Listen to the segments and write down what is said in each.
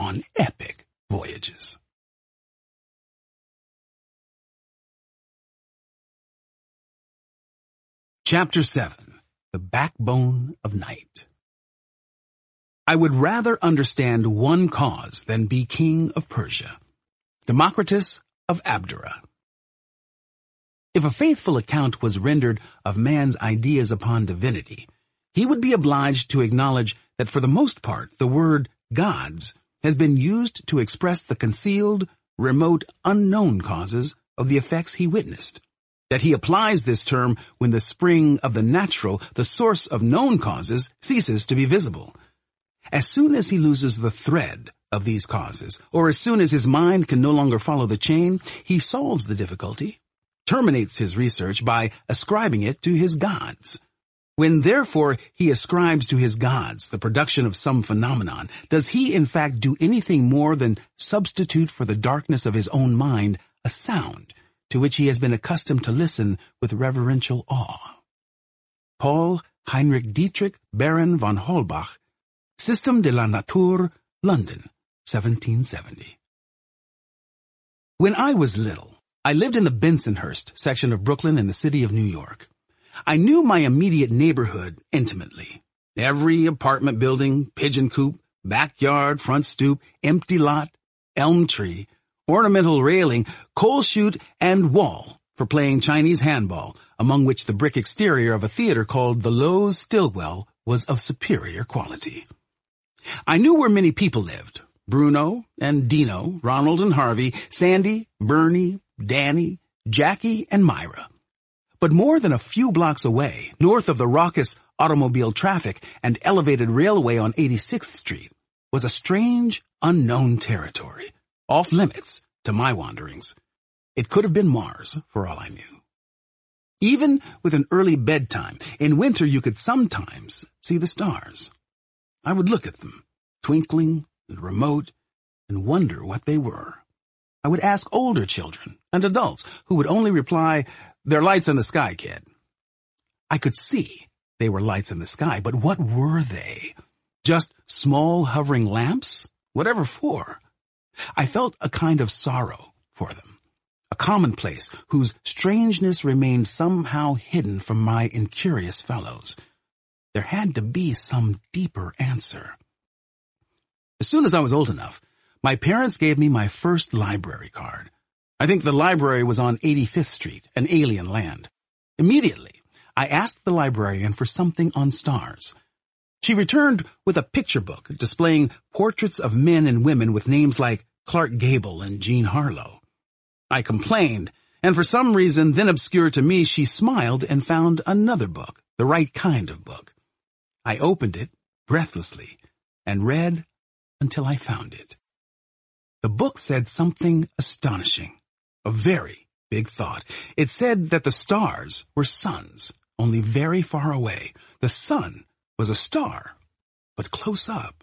on epic voyages. Chapter 7. The Backbone of Night. I would rather understand one cause than be king of Persia. Democritus of Abdera. If a faithful account was rendered of man's ideas upon divinity, he would be obliged to acknowledge that for the most part the word gods has been used to express the concealed, remote, unknown causes of the effects he witnessed. That he applies this term when the spring of the natural, the source of known causes, ceases to be visible. As soon as he loses the thread of these causes, or as soon as his mind can no longer follow the chain, he solves the difficulty, terminates his research by ascribing it to his gods. When therefore he ascribes to his gods the production of some phenomenon, does he in fact do anything more than substitute for the darkness of his own mind a sound to which he has been accustomed to listen with reverential awe? Paul Heinrich Dietrich Baron von Holbach, Système de la Nature, London, 1770. When I was little, I lived in the Bensonhurst section of Brooklyn in the city of New York. I knew my immediate neighborhood intimately. Every apartment building, pigeon coop, backyard, front stoop, empty lot, elm tree, ornamental railing, coal chute, and wall for playing Chinese handball, among which the brick exterior of a theater called the Loews Stillwell was of superior quality. I knew where many people lived: Bruno and Dino, Ronald and Harvey, Sandy, Bernie, Danny, Jackie, and Myra. But more than a few blocks away, north of the raucous automobile traffic and elevated railway on 86th Street, was a strange, unknown territory, off limits to my wanderings. It could have been Mars, for all I knew. Even with an early bedtime, in winter you could sometimes see the stars. I would look at them, twinkling and remote, and wonder what they were. I would ask older children and adults who would only reply, "They're lights in the sky, kid." I could see they were lights in the sky, but what were they? Just small hovering lamps? Whatever for? I felt a kind of sorrow for them, a commonplace whose strangeness remained somehow hidden from my incurious fellows. There had to be some deeper answer. As soon as I was old enough, my parents gave me my first library card. I think the library was on 85th Street, an alien land. Immediately, I asked the librarian for something on stars. She returned with a picture book displaying portraits of men and women with names like Clark Gable and Jean Harlow. I complained, and for some reason then obscure to me, she smiled and found another book, the right kind of book. I opened it breathlessly and read until I found it. The book said something astonishing, a very big thought. It said that the stars were suns, only very far away. The sun was a star, but close up.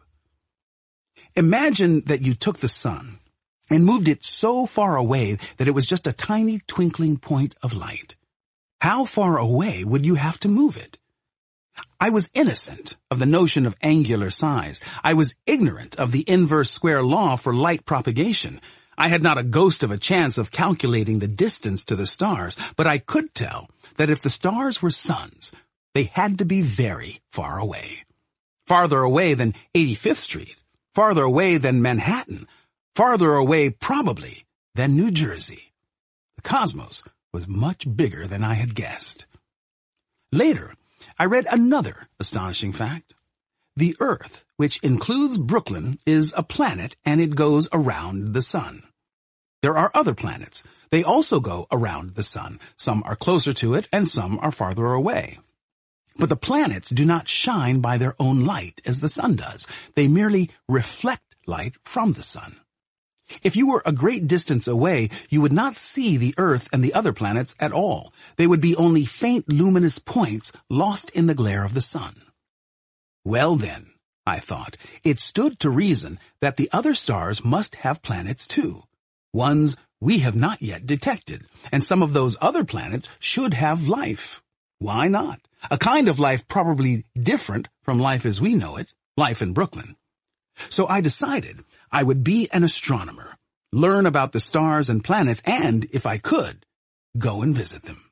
Imagine that you took the sun and moved it so far away that it was just a tiny twinkling point of light. How far away would you have to move it? I was innocent of the notion of angular size. I was ignorant of the inverse square law for light propagation. I had not a ghost of a chance of calculating the distance to the stars, but I could tell that if the stars were suns, they had to be very far away. Farther away than 85th Street, farther away than Manhattan, farther away probably than New Jersey. The cosmos was much bigger than I had guessed. Later, I read another astonishing fact. The Earth, which includes Brooklyn, is a planet and it goes around the sun. There are other planets. They also go around the sun. Some are closer to it and some are farther away. But the planets do not shine by their own light as the sun does. They merely reflect light from the sun. If you were a great distance away, you would not see the Earth and the other planets at all. They would be only faint luminous points lost in the glare of the sun. Well then, I thought, it stood to reason that the other stars must have planets too, ones we have not yet detected, and some of those other planets should have life. Why not? A kind of life probably different from life as we know it, life in Brooklyn. So I decided I would be an astronomer, learn about the stars and planets, and, if I could, go and visit them.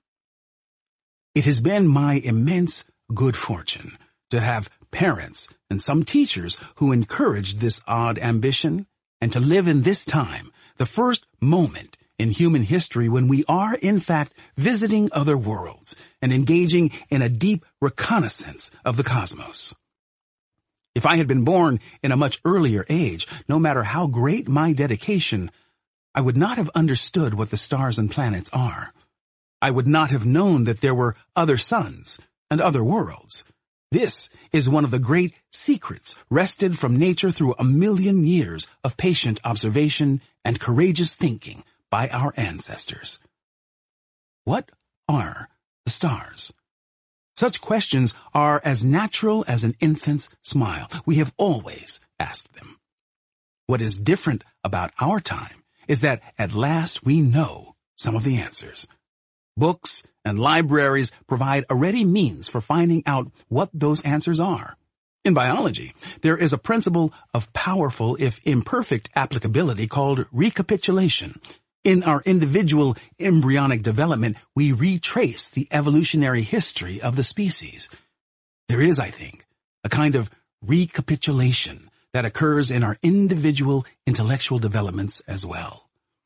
It has been my immense good fortune to have parents and some teachers who encouraged this odd ambition, and to live in this time, the first moment in human history when we are, in fact, visiting other worlds and engaging in a deep reconnaissance of the cosmos. If I had been born in a much earlier age, no matter how great my dedication, I would not have understood what the stars and planets are. I would not have known that there were other suns and other worlds. This is one of the great secrets wrested from nature through 1,000,000 years of patient observation and courageous thinking by our ancestors. What are the stars? Such questions are as natural as an infant's smile. We have always asked them. What is different about our time is that at last we know some of the answers. Books and libraries provide a ready means for finding out what those answers are. In biology, there is a principle of powerful, if imperfect, applicability called recapitulation. In our individual embryonic development, we retrace the evolutionary history of the species. There is, I think, a kind of recapitulation that occurs in our individual intellectual developments as well.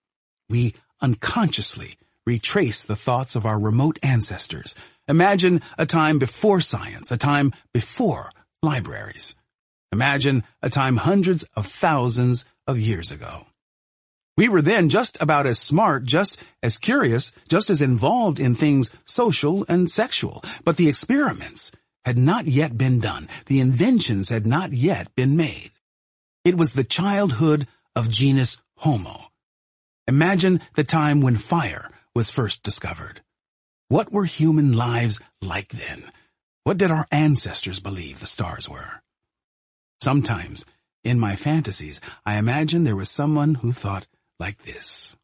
We unconsciously retrace the thoughts of our remote ancestors. Imagine a time before science, a time before libraries. Imagine a time hundreds of thousands of years ago. We were then just about as smart, just as curious, just as involved in things social and sexual. But the experiments had not yet been done. The inventions had not yet been made. It was the childhood of genus Homo. Imagine the time when fire was first discovered. What were human lives like then? What did our ancestors believe the stars were? Sometimes, in my fantasies, I imagine there was someone who thought like this.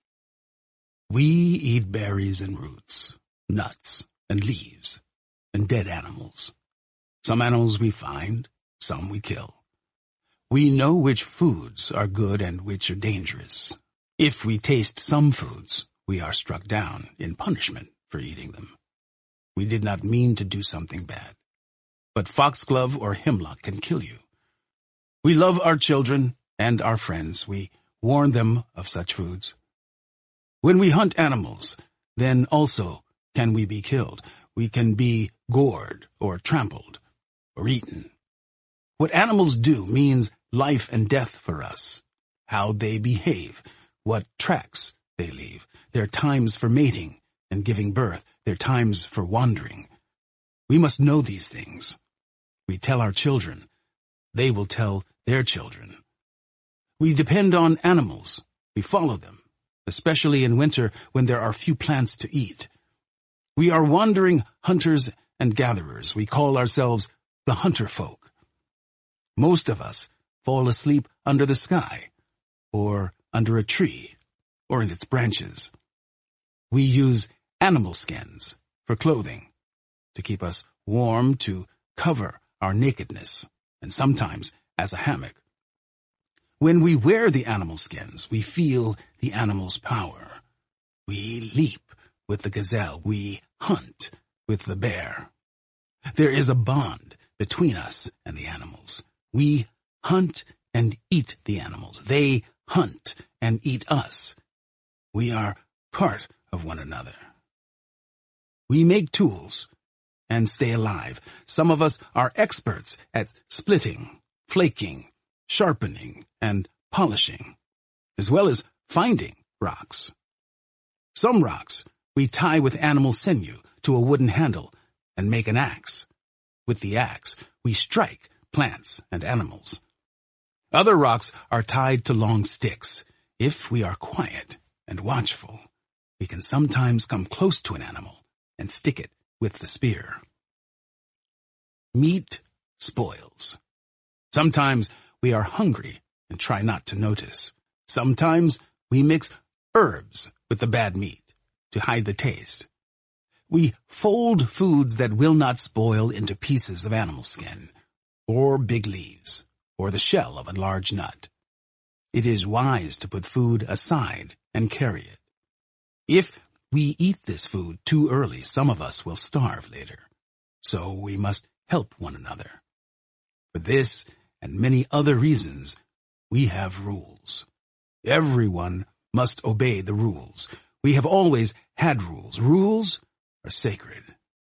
We eat berries and roots, nuts and leaves, and dead animals. Some animals we find, some we kill. We know which foods are good and which are dangerous. If we taste some foods, we are struck down in punishment for eating them. We did not mean to do something bad, but foxglove or hemlock can kill you. We love our children and our friends. We warn them of such foods. When we hunt animals, then also can we be killed. We can be gored or trampled or eaten. What animals do means life and death for us. How they behave, what tracks they leave, their times for mating and giving birth, their times for wandering. We must know these things. We tell our children. They will tell their children. We depend on animals. We follow them, especially in winter when there are few plants to eat. We are wandering hunters and gatherers. We call ourselves the hunter folk. Most of us fall asleep under the sky, or under a tree, or in its branches. We use animal skins for clothing, to keep us warm, to cover our nakedness, and sometimes as a hammock. When we wear the animal skins, we feel the animal's power. We leap with the gazelle. We hunt with the bear. There is a bond between us and the animals. We hunt and eat the animals. They hunt and eat us. We are part of one another. We make tools and stay alive. Some of us are experts at splitting, flaking, sharpening, and polishing, as well as finding rocks. Some rocks we tie with animal sinew to a wooden handle and make an axe. With the axe, we strike plants and animals. Other rocks are tied to long sticks. If we are quiet and watchful, we can sometimes come close to an animal and stick it with the spear. Meat spoils. Sometimes we are hungry and try not to notice. Sometimes we mix herbs with the bad meat to hide the taste. We fold foods that will not spoil into pieces of animal skin, or big leaves, or the shell of a large nut. It is wise to put food aside and carry it. If we eat this food too early, some of us will starve later. So we must help one another. For this and many other reasons, we have rules. Everyone must obey the rules. We have always had rules. Rules are sacred.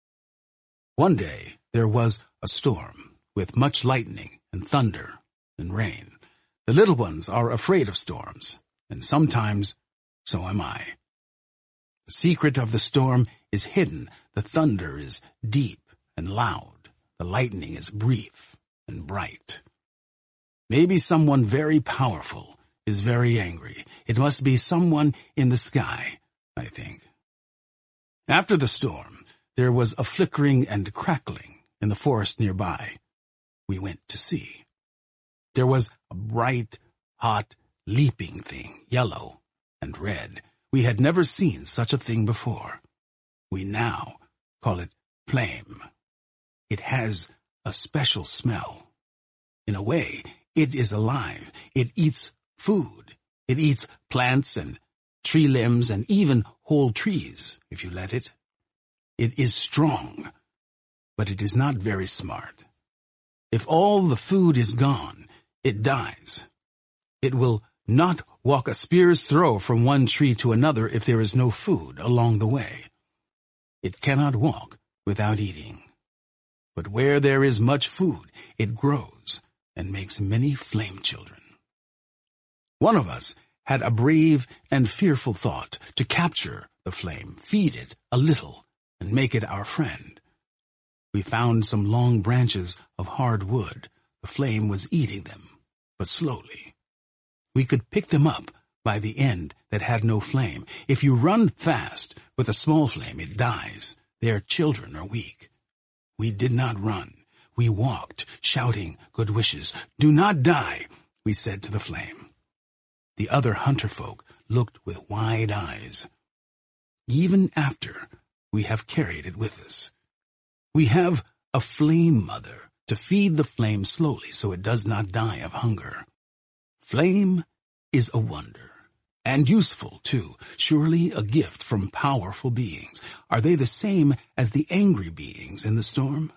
One day there was a storm with much lightning and thunder and rain. The little ones are afraid of storms, and sometimes so am I. The secret of the storm is hidden. The thunder is deep and loud. The lightning is brief and bright. Maybe someone very powerful is very angry. It must be someone in the sky, I think. After the storm, there was a flickering and crackling in the forest nearby. We went to see. There was a bright, hot, leaping thing, yellow and red. We had never seen such a thing before. We now call it flame. It has a special smell. In a way, it is alive. It eats food. It eats plants and tree limbs and even whole trees, if you let it. It is strong, but it is not very smart. If all the food is gone, it dies. It will not walk a spear's throw from one tree to another if there is no food along the way. It cannot walk without eating. But where there is much food, it grows and makes many flame children. One of us had a brave and fearful thought to capture the flame, feed it a little, and make it our friend. We found some long branches of hard wood. The flame was eating them, but slowly. We could pick them up by the end that had no flame. If you run fast with a small flame, it dies. Their children are weak. We did not run. We walked, shouting good wishes. "Do not die," we said to the flame. The other hunter folk looked with wide eyes. Even after we have carried it with us, we have a flame mother to feed the flame slowly so it does not die of hunger. Flame is a wonder, and useful too, surely a gift from powerful beings. Are they the same as the angry beings in the storm?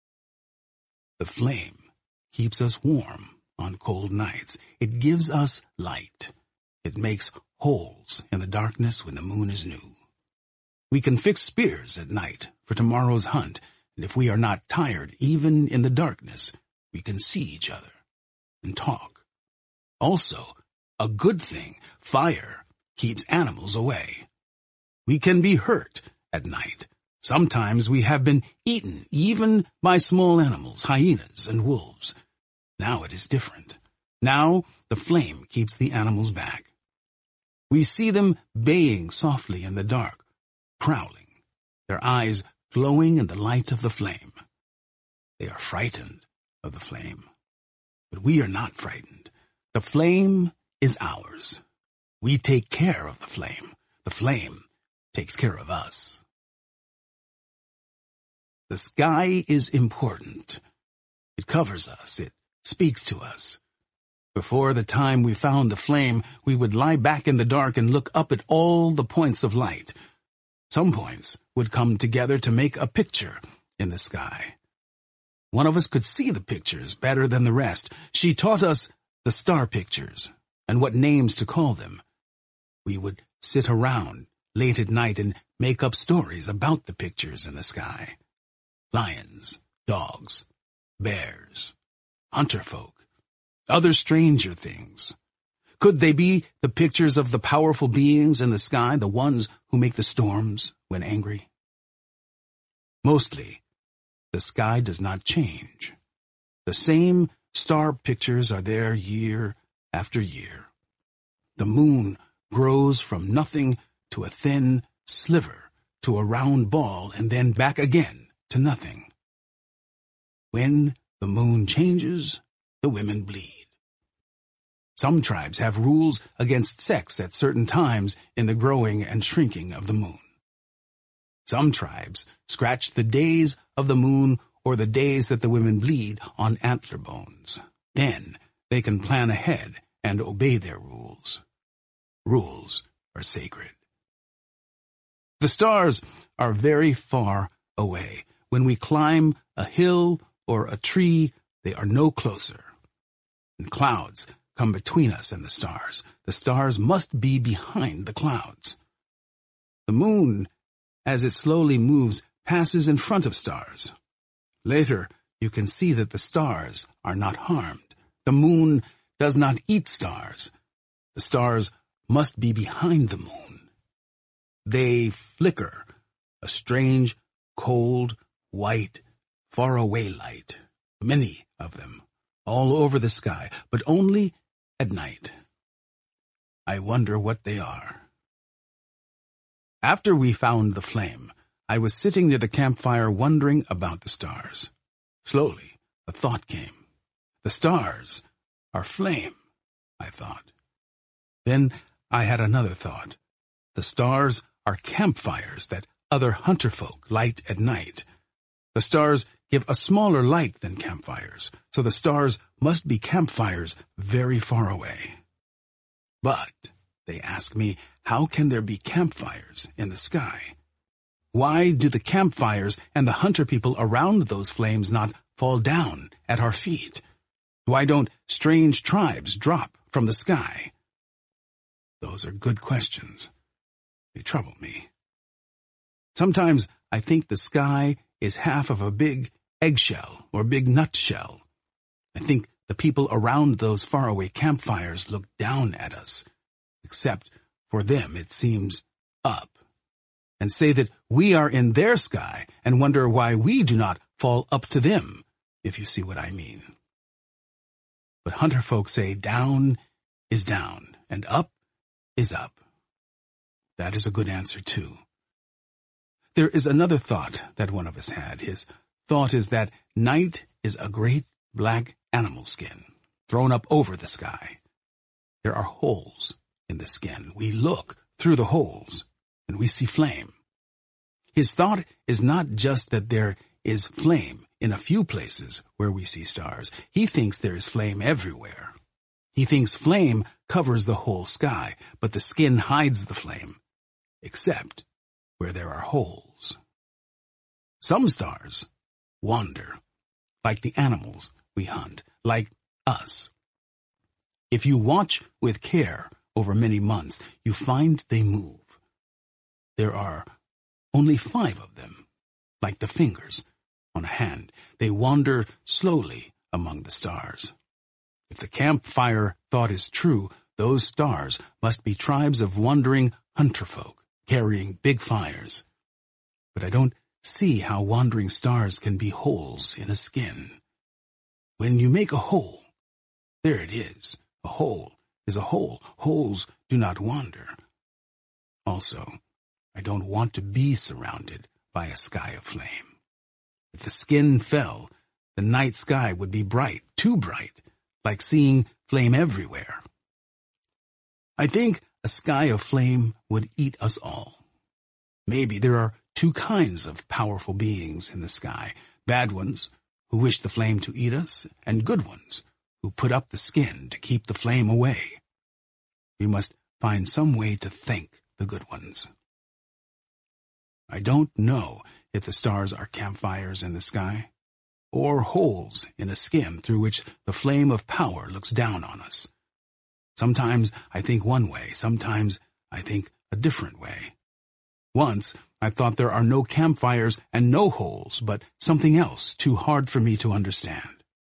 The flame keeps us warm on cold nights. It gives us light. It makes holes in the darkness when the moon is new. We can fix spears at night for tomorrow's hunt, and if we are not tired, even in the darkness, we can see each other and talk. Also, a good thing, fire keeps animals away. We can be hurt at night. Sometimes we have been eaten, even by small animals, hyenas and wolves. Now it is different. Now the flame keeps the animals back. We see them baying softly in the dark, prowling, their eyes glowing in the light of the flame. They are frightened of the flame, but we are not frightened. The flame is ours. We take care of the flame. The flame takes care of us. The sky is important. It covers us. It speaks to us. Before the time we found the flame, we would lie back in the dark and look up at all the points of light. Some points would come together to make a picture in the sky. One of us could see the pictures better than the rest. She taught us the star pictures and what names to call them. We would sit around late at night and make up stories about the pictures in the sky. Lions, dogs, bears, hunter folk, other stranger things. Could they be the pictures of the powerful beings in the sky, the ones who make the storms when angry? Mostly, the sky does not change. The same star pictures are there year after year. The moon grows from nothing to a thin sliver to a round ball and then back again to nothing. When the moon changes, the women bleed. Some tribes have rules against sex at certain times in the growing and shrinking of the moon. Some tribes scratch the days of the moon or the days that the women bleed on antler bones. Then they can plan ahead and obey their rules. Rules are sacred. The stars are very far away. When we climb a hill or a tree, they are no closer. And clouds come between us and the stars. The stars must be behind the clouds. The moon, as it slowly moves, passes in front of stars. Later, you can see that the stars are not harmed. The moon does not eat stars. The stars must be behind the moon. They flicker, a strange, cold, white, faraway light. Many of them, all over the sky, but only at night. I wonder what they are. After we found the flame, I was sitting near the campfire wondering about the stars. Slowly, a thought came. The stars are flame, I thought. Then I had another thought. The stars are campfires that other hunter folk light at night. The stars give a smaller light than campfires, so the stars must be campfires very far away. But, they ask me, how can there be campfires in the sky? Why do the campfires and the hunter people around those flames not fall down at our feet? Why don't strange tribes drop from the sky? Those are good questions. They trouble me. Sometimes I think the sky is half of a big eggshell or big nutshell. I think the people around those faraway campfires look down at us, except for them it seems up, and say that we are in their sky and wonder why we do not fall up to them, if you see what I mean. But hunter folk say down is down and up is up. That is a good answer, too. There is another thought that one of us had. His thought is that night is a great black animal skin thrown up over the sky. There are holes in the skin. We look through the holes, and we see flame. His thought is not just that there is flame in a few places where we see stars. He thinks there is flame everywhere. He thinks flame covers the whole sky, but the skin hides the flame, except where there are holes. Some stars wander, like the animals we hunt, like us. If you watch with care over many months, you find they move. There are only 5 of them, like the fingers on a hand. They wander slowly among the stars. If the campfire thought is true, those stars must be tribes of wandering hunter folk carrying big fires. But I don't see how wandering stars can be holes in a skin. When you make a hole, there it is. A hole is a hole. Holes do not wander. Also, I don't want to be surrounded by a sky of flame. If the skin fell, the night sky would be bright, too bright, like seeing flame everywhere. I think a sky of flame would eat us all. Maybe there are 2 kinds of powerful beings in the sky, bad ones who wish the flame to eat us, and good ones who put up the skin to keep the flame away. We must find some way to thank the good ones. I don't know if the stars are campfires in the sky, or holes in a skin through which the flame of power looks down on us. Sometimes I think one way, sometimes I think a different way. Once I thought there are no campfires and no holes, but something else too hard for me to understand.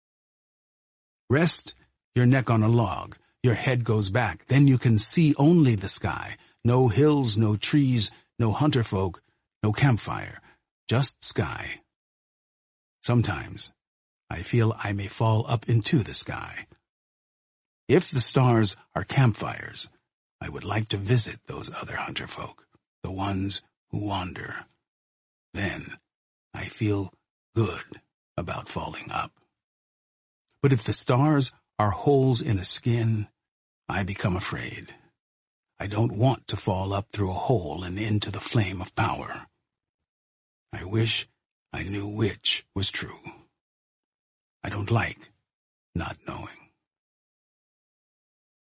Rest your neck on a log, your head goes back, then you can see only the sky. No hills, no trees, no hunter folk, no campfire, just sky. Sometimes I feel I may fall up into the sky. If the stars are campfires, I would like to visit those other hunter folk, the ones who wander. Then I feel good about falling up. But if the stars are holes in a skin, I become afraid. I don't want to fall up through a hole and into the flame of power. I wish I knew which was true. I don't like not knowing.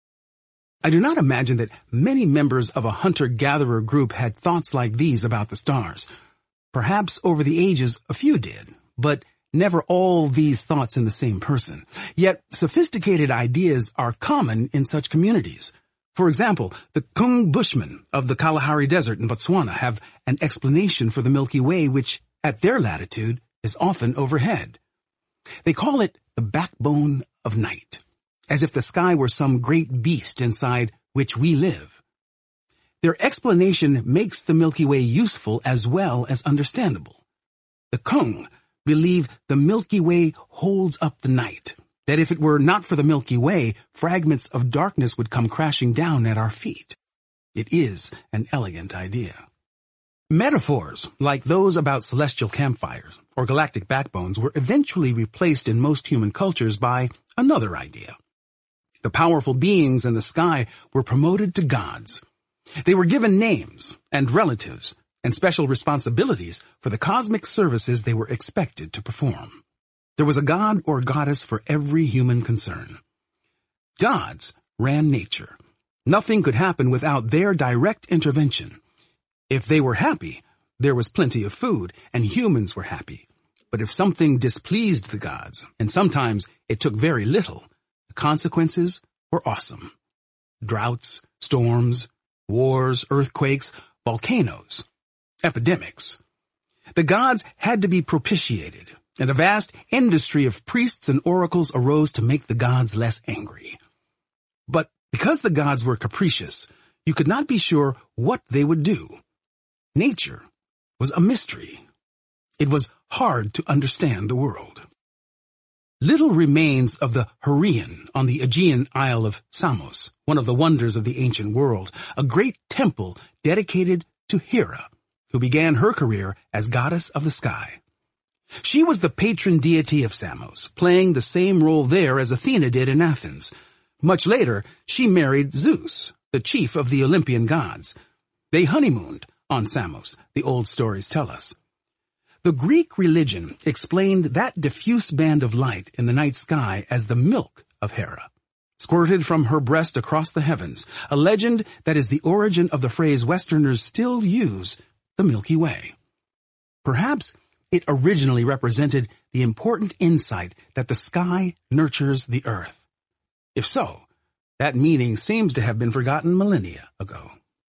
I do not imagine that many members of a hunter-gatherer group had thoughts like these about the stars. Perhaps over the ages a few did, but never all these thoughts in the same person. Yet sophisticated ideas are common in such communities. For example, the Kung Bushmen of the Kalahari Desert in Botswana have an explanation for the Milky Way which, at their latitude, is often overhead. They call it the backbone of night, as if the sky were some great beast inside which we live. Their explanation makes the Milky Way useful as well as understandable. The Kung believe the Milky Way holds up the night, that if it were not for the Milky Way, fragments of darkness would come crashing down at our feet. It is an elegant idea. Metaphors, like those about celestial campfires or galactic backbones, were eventually replaced in most human cultures by another idea. The powerful beings in the sky were promoted to gods. They were given names and relatives and special responsibilities for the cosmic services they were expected to perform. There was a god or goddess for every human concern. Gods ran nature. Nothing could happen without their direct intervention. If they were happy, there was plenty of food, and humans were happy. But if something displeased the gods, and sometimes it took very little, the consequences were awesome. Droughts, storms, wars, earthquakes, volcanoes, epidemics. The gods had to be propitiated, and a vast industry of priests and oracles arose to make the gods less angry. But because the gods were capricious, you could not be sure what they would do. Nature was a mystery. It was hard to understand the world. Little remains of the Hurrian on the Aegean Isle of Samos, one of the wonders of the ancient world, a great temple dedicated to Hera, who began her career as goddess of the sky. She was the patron deity of Samos, playing the same role there as Athena did in Athens. Much later, she married Zeus, the chief of the Olympian gods. They honeymooned on Samos, the old stories tell us. The Greek religion explained that diffuse band of light in the night sky as the milk of Hera, squirted from her breast across the heavens, a legend that is the origin of the phrase Westerners still use, the Milky Way. Perhaps it originally represented the important insight that the sky nurtures the earth. If so, that meaning seems to have been forgotten millennia ago.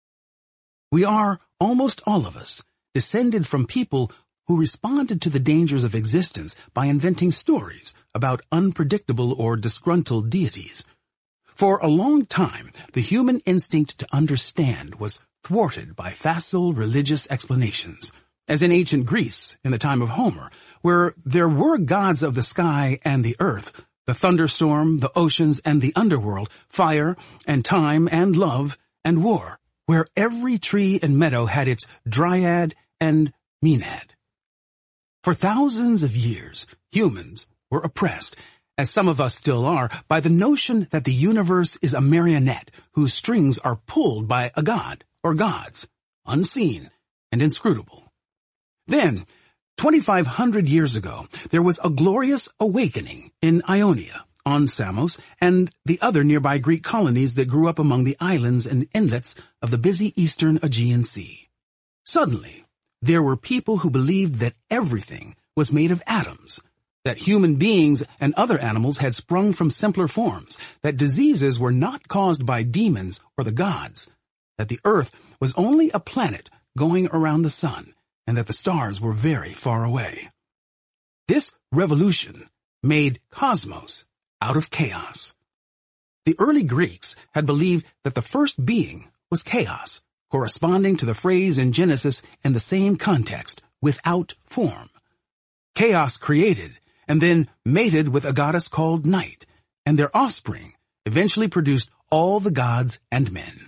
We are, almost all of us, descended from people who responded to the dangers of existence by inventing stories about unpredictable or disgruntled deities. For a long time, the human instinct to understand was thwarted by facile religious explanations, as in ancient Greece in the time of Homer, where there were gods of the sky and the earth, the thunderstorm, the oceans, and the underworld, fire and time and love and war, where every tree and meadow had its dryad and maenad. For thousands of years, humans were oppressed, as some of us still are, by the notion that the universe is a marionette whose strings are pulled by a god or gods, unseen and inscrutable. Then, 2,500 years ago, there was a glorious awakening in Ionia, on Samos, and the other nearby Greek colonies that grew up among the islands and inlets of the busy eastern Aegean Sea. Suddenly, there were people who believed that everything was made of atoms, that human beings and other animals had sprung from simpler forms, that diseases were not caused by demons or the gods, that the earth was only a planet going around the sun, and that the stars were very far away. This revolution made cosmos out of chaos. The early Greeks had believed that the first being was chaos, corresponding to the phrase in Genesis in the same context, without form. Chaos created and then mated with a goddess called Night, and their offspring eventually produced all the gods and men.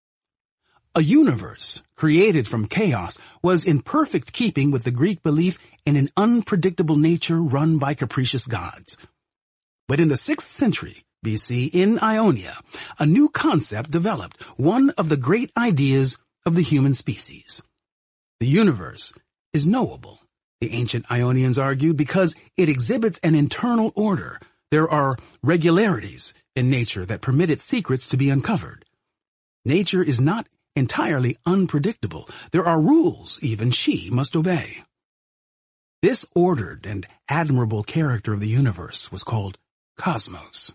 A universe created from chaos was in perfect keeping with the Greek belief in an unpredictable nature run by capricious gods. But in the 6th century BC in Ionia, a new concept developed, one of the great ideas of the human species. The universe is knowable, the ancient Ionians argued, because it exhibits an internal order. There are regularities in nature that permit its secrets to be uncovered. Nature is not entirely unpredictable. There are rules even she must obey. This ordered and admirable character of the universe was called Cosmos.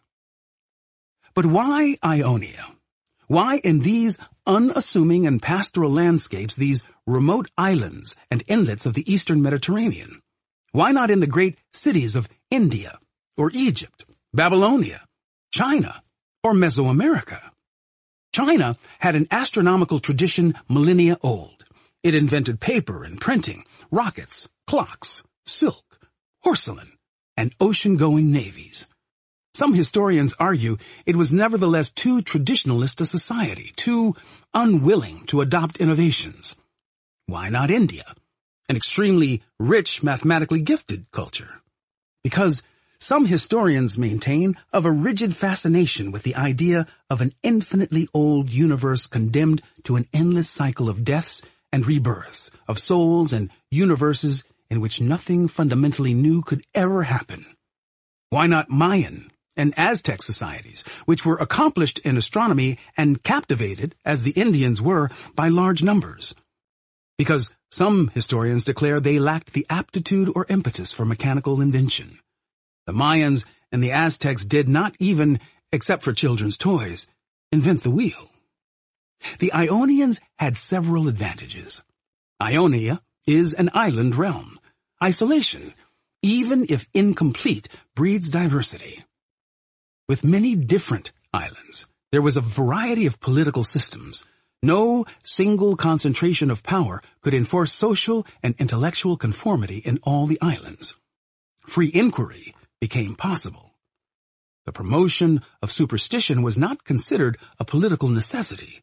But why Ionia? Why in these unassuming and pastoral landscapes, these remote islands and inlets of the eastern Mediterranean? Why not in the great cities of India or Egypt, Babylonia, China, or Mesoamerica? China had an astronomical tradition millennia old. It invented paper and printing, rockets, clocks, silk, porcelain, and ocean-going navies. Some historians argue it was nevertheless too traditionalist a society, too unwilling to adopt innovations. Why not India, an extremely rich, mathematically gifted culture? Because some historians maintain of a rigid fascination with the idea of an infinitely old universe condemned to an endless cycle of deaths and rebirths, of souls and universes in which nothing fundamentally new could ever happen. Why not Mayan and Aztec societies, which were accomplished in astronomy and captivated, as the Indians were, by large numbers? Because some historians declare they lacked the aptitude or impetus for mechanical invention. The Mayans and the Aztecs did not even, except for children's toys, invent the wheel. The Ionians had several advantages. Ionia is an island realm. Isolation, even if incomplete, breeds diversity. With many different islands, there was a variety of political systems. No single concentration of power could enforce social and intellectual conformity in all the islands. Free inquiry became possible. The promotion of superstition was not considered a political necessity.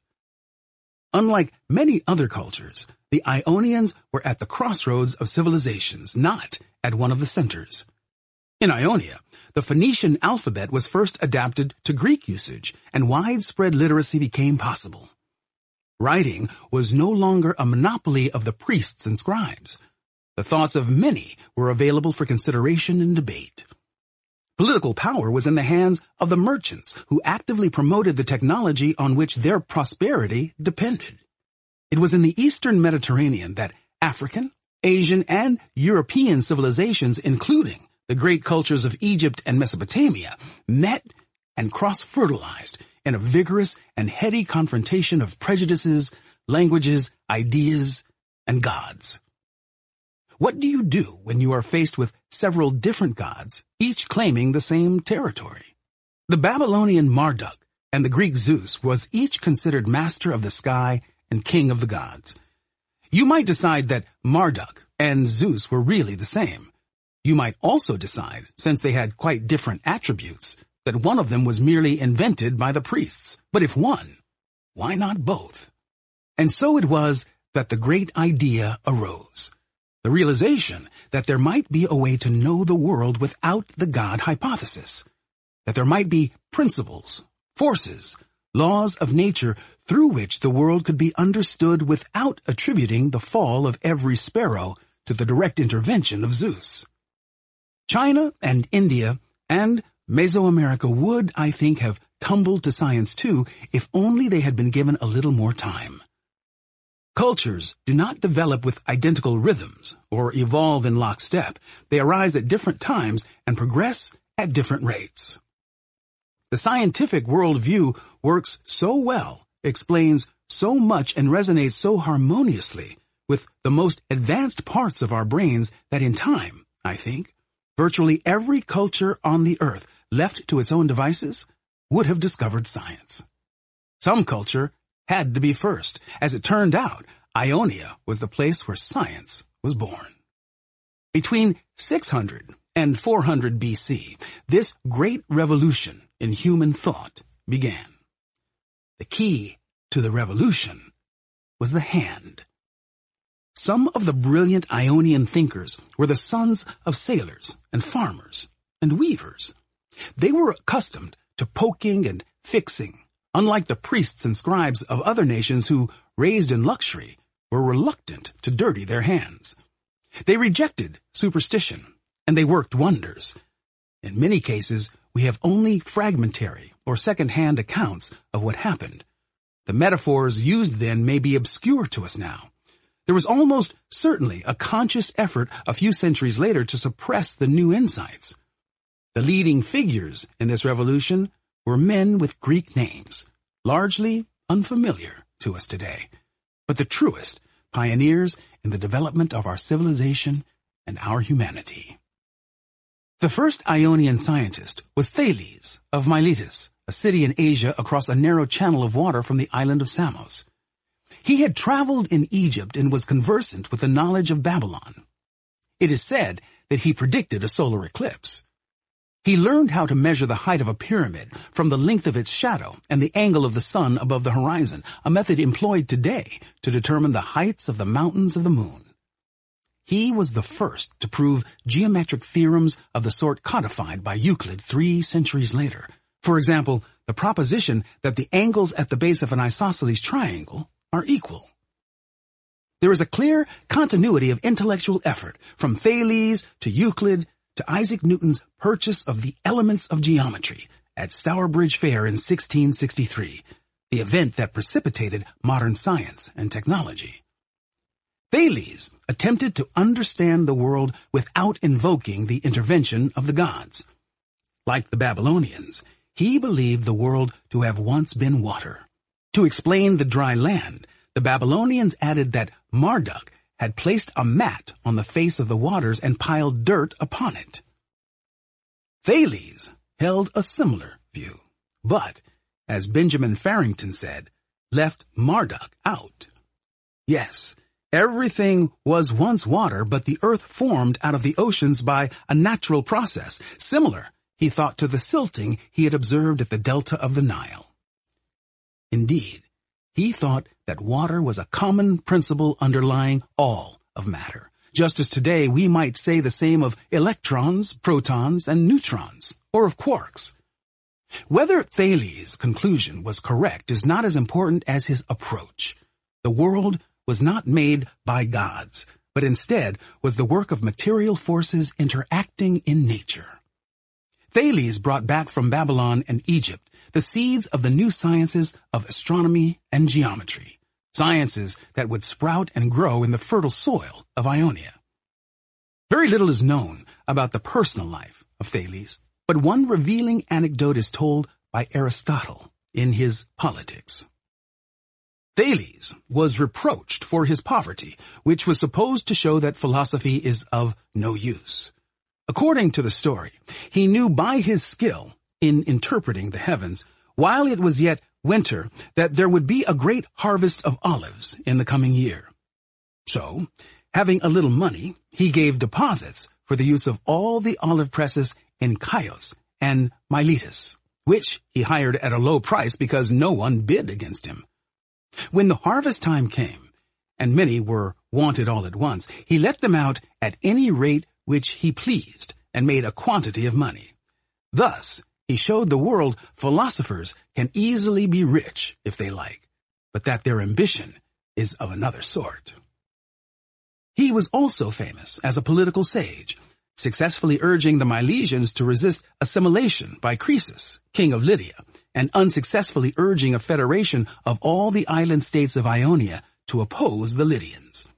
Unlike many other cultures, the Ionians were at the crossroads of civilizations, not at one of the centers. In Ionia, the Phoenician alphabet was first adapted to Greek usage, and widespread literacy became possible. Writing was no longer a monopoly of the priests and scribes. The thoughts of many were available for consideration and debate. Political power was in the hands of the merchants who actively promoted the technology on which their prosperity depended. It was in the eastern Mediterranean that African, Asian, and European civilizations, including the great cultures of Egypt and Mesopotamia, met and cross-fertilized in a vigorous and heady confrontation of prejudices, languages, ideas, and gods. What do you do when you are faced with several different gods, each claiming the same territory? The Babylonian Marduk and the Greek Zeus was each considered master of the sky and king of the gods. You might decide that Marduk and Zeus were really the same. You might also decide, since they had quite different attributes, that one of them was merely invented by the priests. But if one, why not both? And so it was that the great idea arose. The realization that there might be a way to know the world without the God hypothesis. That there might be principles, forces, laws of nature through which the world could be understood without attributing the fall of every sparrow to the direct intervention of Zeus. China and India and Mesoamerica would, I think, have tumbled to science too if only they had been given a little more time. Cultures do not develop with identical rhythms or evolve in lockstep. They arise at different times and progress at different rates. The scientific worldview works so well, explains so much, and resonates so harmoniously with the most advanced parts of our brains that in time, I think, virtually every culture on the earth, left to its own devices, would have discovered science. Some culture had to be first. As it turned out, Ionia was the place where science was born. Between 600 and 400 BC, this great revolution in human thought began. The key to the revolution was the hand. Some of the brilliant Ionian thinkers were the sons of sailors and farmers and weavers. They were accustomed to poking and fixing, unlike the priests and scribes of other nations who, raised in luxury, were reluctant to dirty their hands. They rejected superstition, and they worked wonders. In many cases, we have only fragmentary or second-hand accounts of what happened, The metaphors used then may be obscure to us now. There was almost certainly a conscious effort a few centuries later to suppress the new insights. The leading figures in this revolution were men with Greek names, largely unfamiliar to us today, but the truest pioneers in the development of our civilization and our humanity. The first Ionian scientist was Thales of Miletus, a city in Asia across a narrow channel of water from the island of Samos. He had traveled in Egypt and was conversant with the knowledge of Babylon. It is said that he predicted a solar eclipse. He learned how to measure the height of a pyramid from the length of its shadow and the angle of the sun above the horizon, a method employed today to determine the heights of the mountains of the moon. He was the first to prove geometric theorems of the sort codified by Euclid 3 centuries later. For example, the proposition that the angles at the base of an isosceles triangle are equal. There is a clear continuity of intellectual effort from Thales to Euclid to Isaac Newton's purchase of the Elements of Geometry at Stourbridge Fair in 1663, the event that precipitated modern science and technology. Thales attempted to understand the world without invoking the intervention of the gods. Like the Babylonians, he believed the world to have once been water. To explain the dry land, the Babylonians added that Marduk had placed a mat on the face of the waters and piled dirt upon it. Thales held a similar view, but, as Benjamin Farrington said, left Marduk out. Yes, everything was once water, but the earth formed out of the oceans by a natural process, similar, he thought, to the silting he had observed at the delta of the Nile. Indeed, he thought that water was a common principle underlying all of matter, just as today we might say the same of electrons, protons, and neutrons, or of quarks. Whether Thales' conclusion was correct is not as important as his approach. The world was not made by gods, but instead was the work of material forces interacting in nature. Thales brought back from Babylon and Egypt the seeds of the new sciences of astronomy and geometry, sciences that would sprout and grow in the fertile soil of Ionia. Very little is known about the personal life of Thales, but one revealing anecdote is told by Aristotle in his Politics. Thales was reproached for his poverty, which was supposed to show that philosophy is of no use. According to the story, he knew by his skill in interpreting the heavens, while it was yet winter, that there would be a great harvest of olives in the coming year. So, having a little money, he gave deposits for the use of all the olive presses in Chios and Miletus, which he hired at a low price because no one bid against him. When the harvest time came, and many were wanted all at once, he let them out at any rate which he pleased, and made a quantity of money. Thus, he showed the world philosophers can easily be rich if they like, but that their ambition is of another sort. He was also famous as a political sage, successfully urging the Milesians to resist assimilation by Croesus, king of Lydia, and unsuccessfully urging a federation of all the island states of Ionia to oppose the Lydians.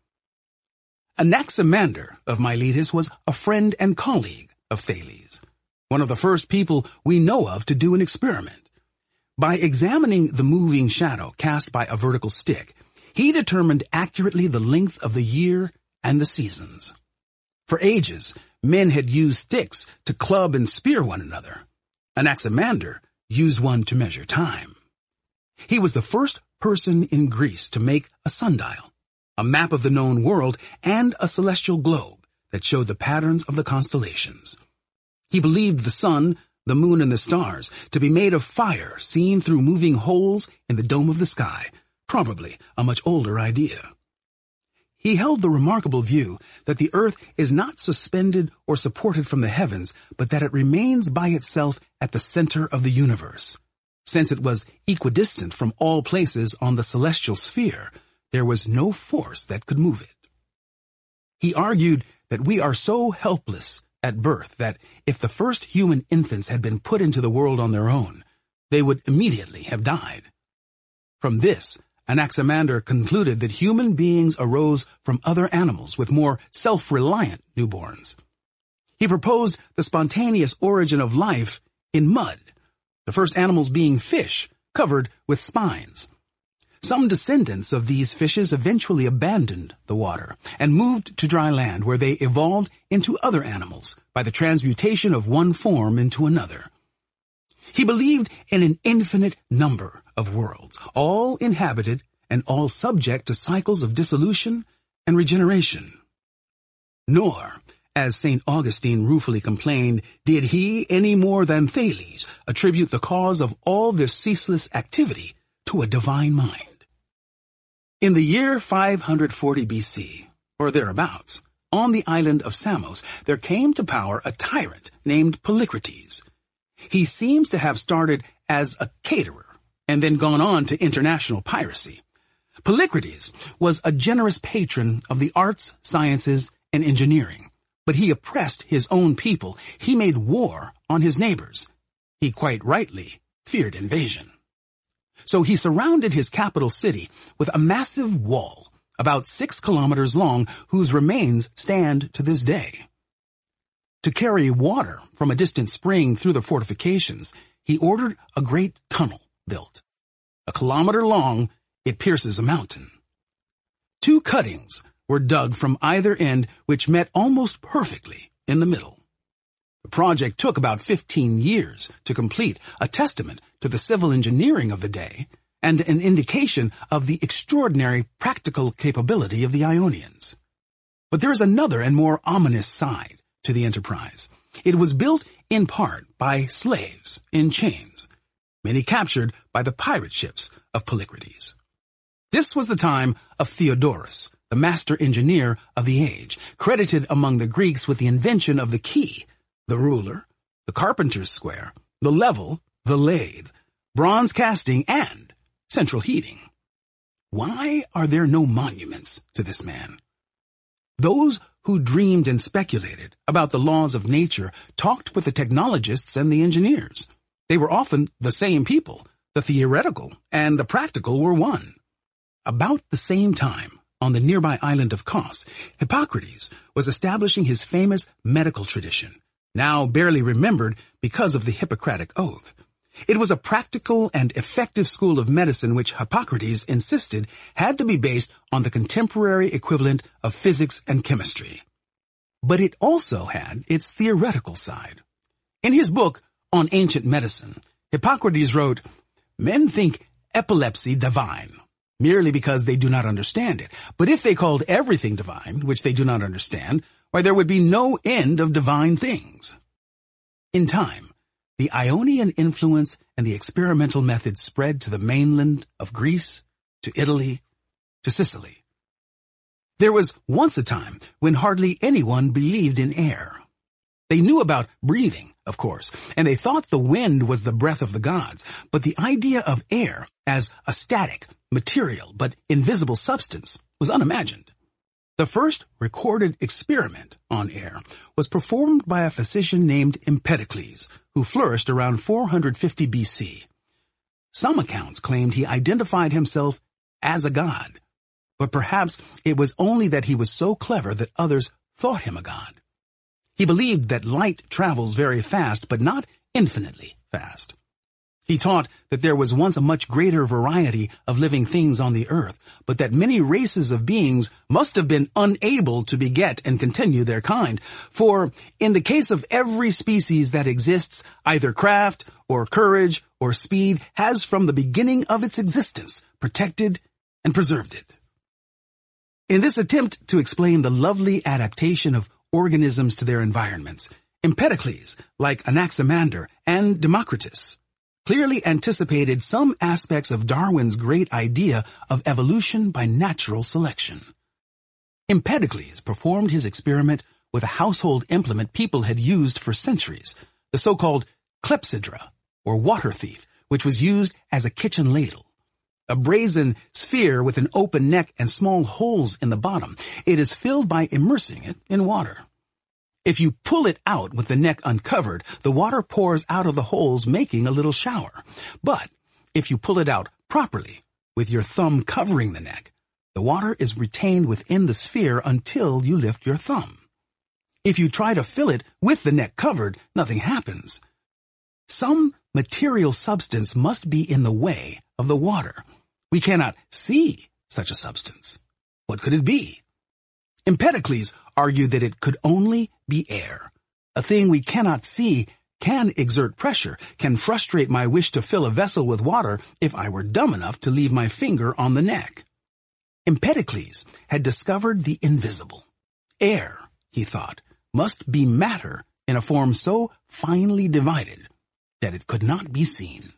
Anaximander of Miletus was a friend and colleague of Thales, one of the first people we know of to do an experiment. By examining the moving shadow cast by a vertical stick, he determined accurately the length of the year and the seasons. For ages, men had used sticks to club and spear one another. Anaximander used one to measure time. He was the first person in Greece to make a sundial, a map of the known world, and a celestial globe that showed the patterns of the constellations. He believed the sun, the moon, and the stars to be made of fire seen through moving holes in the dome of the sky, probably a much older idea. He held the remarkable view that the earth is not suspended or supported from the heavens, but that it remains by itself at the center of the universe. Since it was equidistant from all places on the celestial sphere, there was no force that could move it. He argued that we are so helpless at birth that if the first human infants had been put into the world on their own, they would immediately have died. From this, Anaximander concluded that human beings arose from other animals with more self-reliant newborns. He proposed the spontaneous origin of life in mud, the first animals being fish covered with spines. Some descendants of these fishes eventually abandoned the water and moved to dry land, where they evolved into other animals by the transmutation of one form into another. He believed in an infinite number of worlds, all inhabited and all subject to cycles of dissolution and regeneration. Nor, as St. Augustine ruefully complained, did he, any more than Thales, attribute the cause of all this ceaseless activity to a divine mind. In the year 540 BC, or thereabouts, on the island of Samos, there came to power a tyrant named Polycrates. He seems to have started as a caterer and then gone on to international piracy. Polycrates was a generous patron of the arts, sciences, and engineering, but he oppressed his own people. He made war on his neighbors. He quite rightly feared invasion. So he surrounded his capital city with a massive wall, about 6 kilometers long, whose remains stand to this day. To carry water from a distant spring through the fortifications, he ordered a great tunnel built. 1 kilometer long, it pierces a mountain. 2 cuttings were dug from either end, which met almost perfectly in the middle. The project took about 15 years to complete, a testament to the civil engineering of the day and an indication of the extraordinary practical capability of the Ionians. But there is another and more ominous side to the enterprise. It was built in part by slaves in chains, many captured by the pirate ships of Polycrates. This was the time of Theodorus, the master engineer of the age, credited among the Greeks with the invention of the key, the ruler, the carpenter's square, the level, the lathe, bronze casting, and central heating. Why are there no monuments to this man? Those who dreamed and speculated about the laws of nature talked with the technologists and the engineers. They were often the same people. The theoretical and the practical were one. About the same time, on the nearby island of Kos, Hippocrates was establishing his famous medical tradition, now barely remembered because of the Hippocratic Oath. It was a practical and effective school of medicine which Hippocrates insisted had to be based on the contemporary equivalent of physics and chemistry. But it also had its theoretical side. In his book on ancient medicine, Hippocrates wrote, "Men think epilepsy divine, merely because they do not understand it. But if they called everything divine, which they do not understand, why there would be no end of divine things." In time, the Ionian influence and the experimental method spread to the mainland of Greece, to Italy, to Sicily. There was once a time when hardly anyone believed in air. They knew about breathing, of course, and they thought the wind was the breath of the gods, but the idea of air as a static, material, but invisible substance was unimagined. The first recorded experiment on air was performed by a physician named Empedocles, who flourished around 450 BC. Some accounts claimed he identified himself as a god, but perhaps it was only that he was so clever that others thought him a god. He believed that light travels very fast, but not infinitely fast. He taught that there was once a much greater variety of living things on the earth, but that many races of beings must have been unable to beget and continue their kind. For in the case of every species that exists, either craft or courage or speed has from the beginning of its existence protected and preserved it. In this attempt to explain the lovely adaptation of organisms to their environments, Empedocles, like Anaximander and Democritus, clearly anticipated some aspects of Darwin's great idea of evolution by natural selection. Empedocles performed his experiment with a household implement people had used for centuries, the so-called clepsydra, or water thief, which was used as a kitchen ladle. A brazen sphere with an open neck and small holes in the bottom. It is filled by immersing it in water. If you pull it out with the neck uncovered, the water pours out of the holes, making a little shower. But if you pull it out properly, with your thumb covering the neck, the water is retained within the sphere until you lift your thumb. If you try to fill it with the neck covered, nothing happens. Some material substance must be in the way of the water. We cannot see such a substance. What could it be? Empedocles argued that it could only be air. A thing we cannot see can exert pressure, can frustrate my wish to fill a vessel with water if I were dumb enough to leave my finger on the neck. Empedocles had discovered the invisible. Air, he thought, must be matter in a form so finely divided that it could not be seen.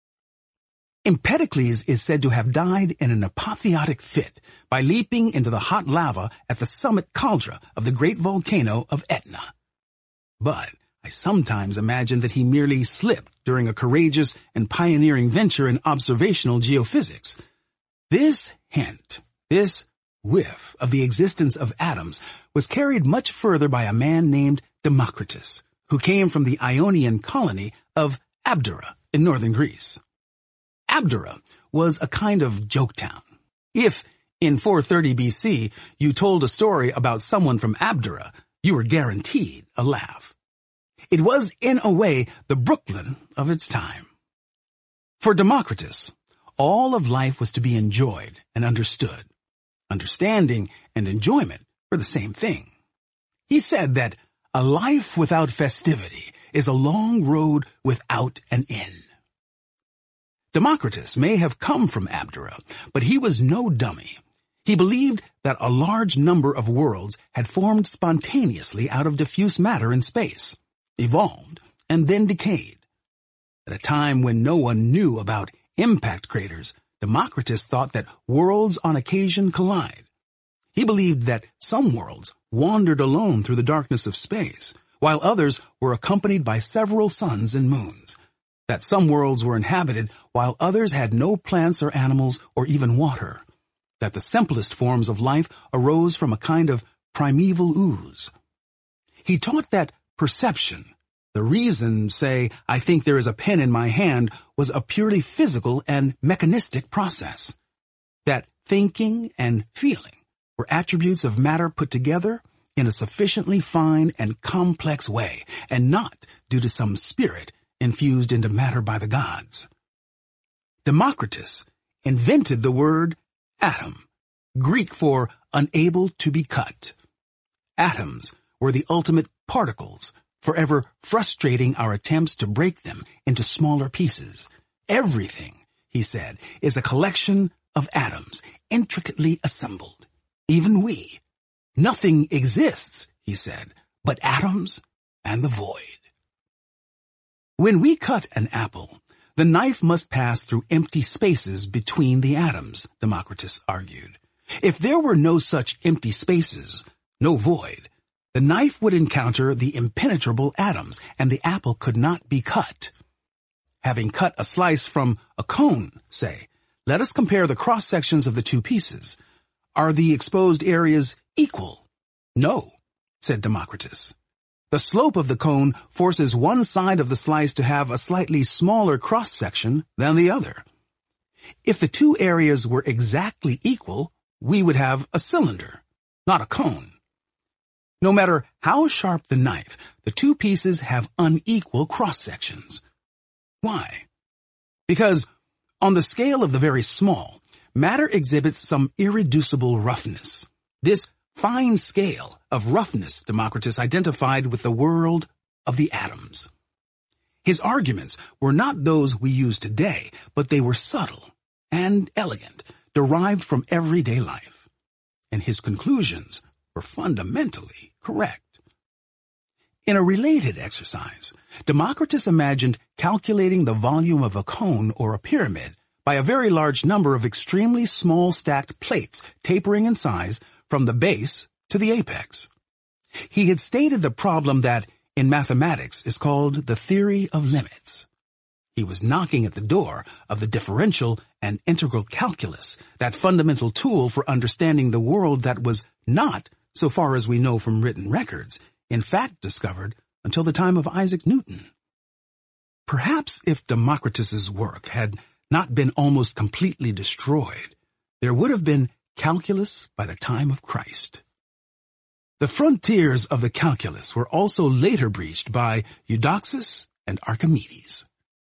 Empedocles is said to have died in an apotheotic fit by leaping into the hot lava at the summit caldera of the great volcano of Etna. But I sometimes imagine that he merely slipped during a courageous and pioneering venture in observational geophysics. This hint, this whiff of the existence of atoms was carried much further by a man named Democritus, who came from the Ionian colony of Abdera in northern Greece. Abdera was a kind of joke town. If, in 430 BC, you told a story about someone from Abdera, you were guaranteed a laugh. It was, in a way, the Brooklyn of its time. For Democritus, all of life was to be enjoyed and understood. Understanding and enjoyment were the same thing. He said that a life without festivity is a long road without an inn. Democritus may have come from Abdera, but he was no dummy. He believed that a large number of worlds had formed spontaneously out of diffuse matter in space, evolved, and then decayed. At a time when no one knew about impact craters, Democritus thought that worlds on occasion collide. He believed that some worlds wandered alone through the darkness of space, while others were accompanied by several suns and moons. That some worlds were inhabited while others had no plants or animals or even water. That the simplest forms of life arose from a kind of primeval ooze. He taught that perception, the reason, say, I think there is a pen in my hand, was a purely physical and mechanistic process. That thinking and feeling were attributes of matter put together in a sufficiently fine and complex way, and not due to some spirit infused into matter by the gods. Democritus invented the word atom, Greek for unable to be cut. Atoms were the ultimate particles, forever frustrating our attempts to break them into smaller pieces. Everything, he said, is a collection of atoms, intricately assembled. Even we. Nothing exists, he said, but atoms and the void. When we cut an apple, the knife must pass through empty spaces between the atoms, Democritus argued. If there were no such empty spaces, no void, the knife would encounter the impenetrable atoms, and the apple could not be cut. Having cut a slice from a cone, say, let us compare the cross-sections of the two pieces. Are the exposed areas equal? No, said Democritus. The slope of the cone forces one side of the slice to have a slightly smaller cross-section than the other. If the two areas were exactly equal, we would have a cylinder, not a cone. No matter how sharp the knife, the two pieces have unequal cross-sections. Why? Because, on the scale of the very small, matter exhibits some irreducible roughness. This fine scale of roughness Democritus identified with the world of the atoms. His arguments were not those we use today, but they were subtle and elegant, derived from everyday life. And his conclusions were fundamentally correct. In a related exercise, Democritus imagined calculating the volume of a cone or a pyramid by a very large number of extremely small stacked plates tapering in size from the base to the apex. He had stated the problem that, in mathematics, is called the theory of limits. He was knocking at the door of the differential and integral calculus, that fundamental tool for understanding the world that was not, so far as we know from written records, in fact discovered until the time of Isaac Newton. Perhaps if Democritus's work had not been almost completely destroyed, there would have been calculus by the time of Christ. The frontiers of the calculus were also later breached by Eudoxus and Archimedes.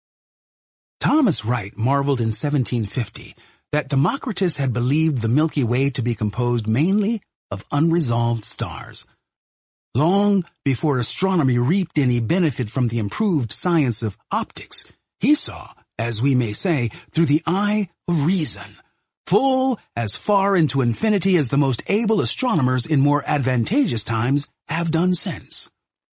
Thomas Wright marveled in 1750 that Democritus had believed the Milky Way to be composed mainly of unresolved stars. Long before astronomy reaped any benefit from the improved science of optics, he saw, as we may say, through the eye of reason, full as far into infinity as the most able astronomers in more advantageous times have done since.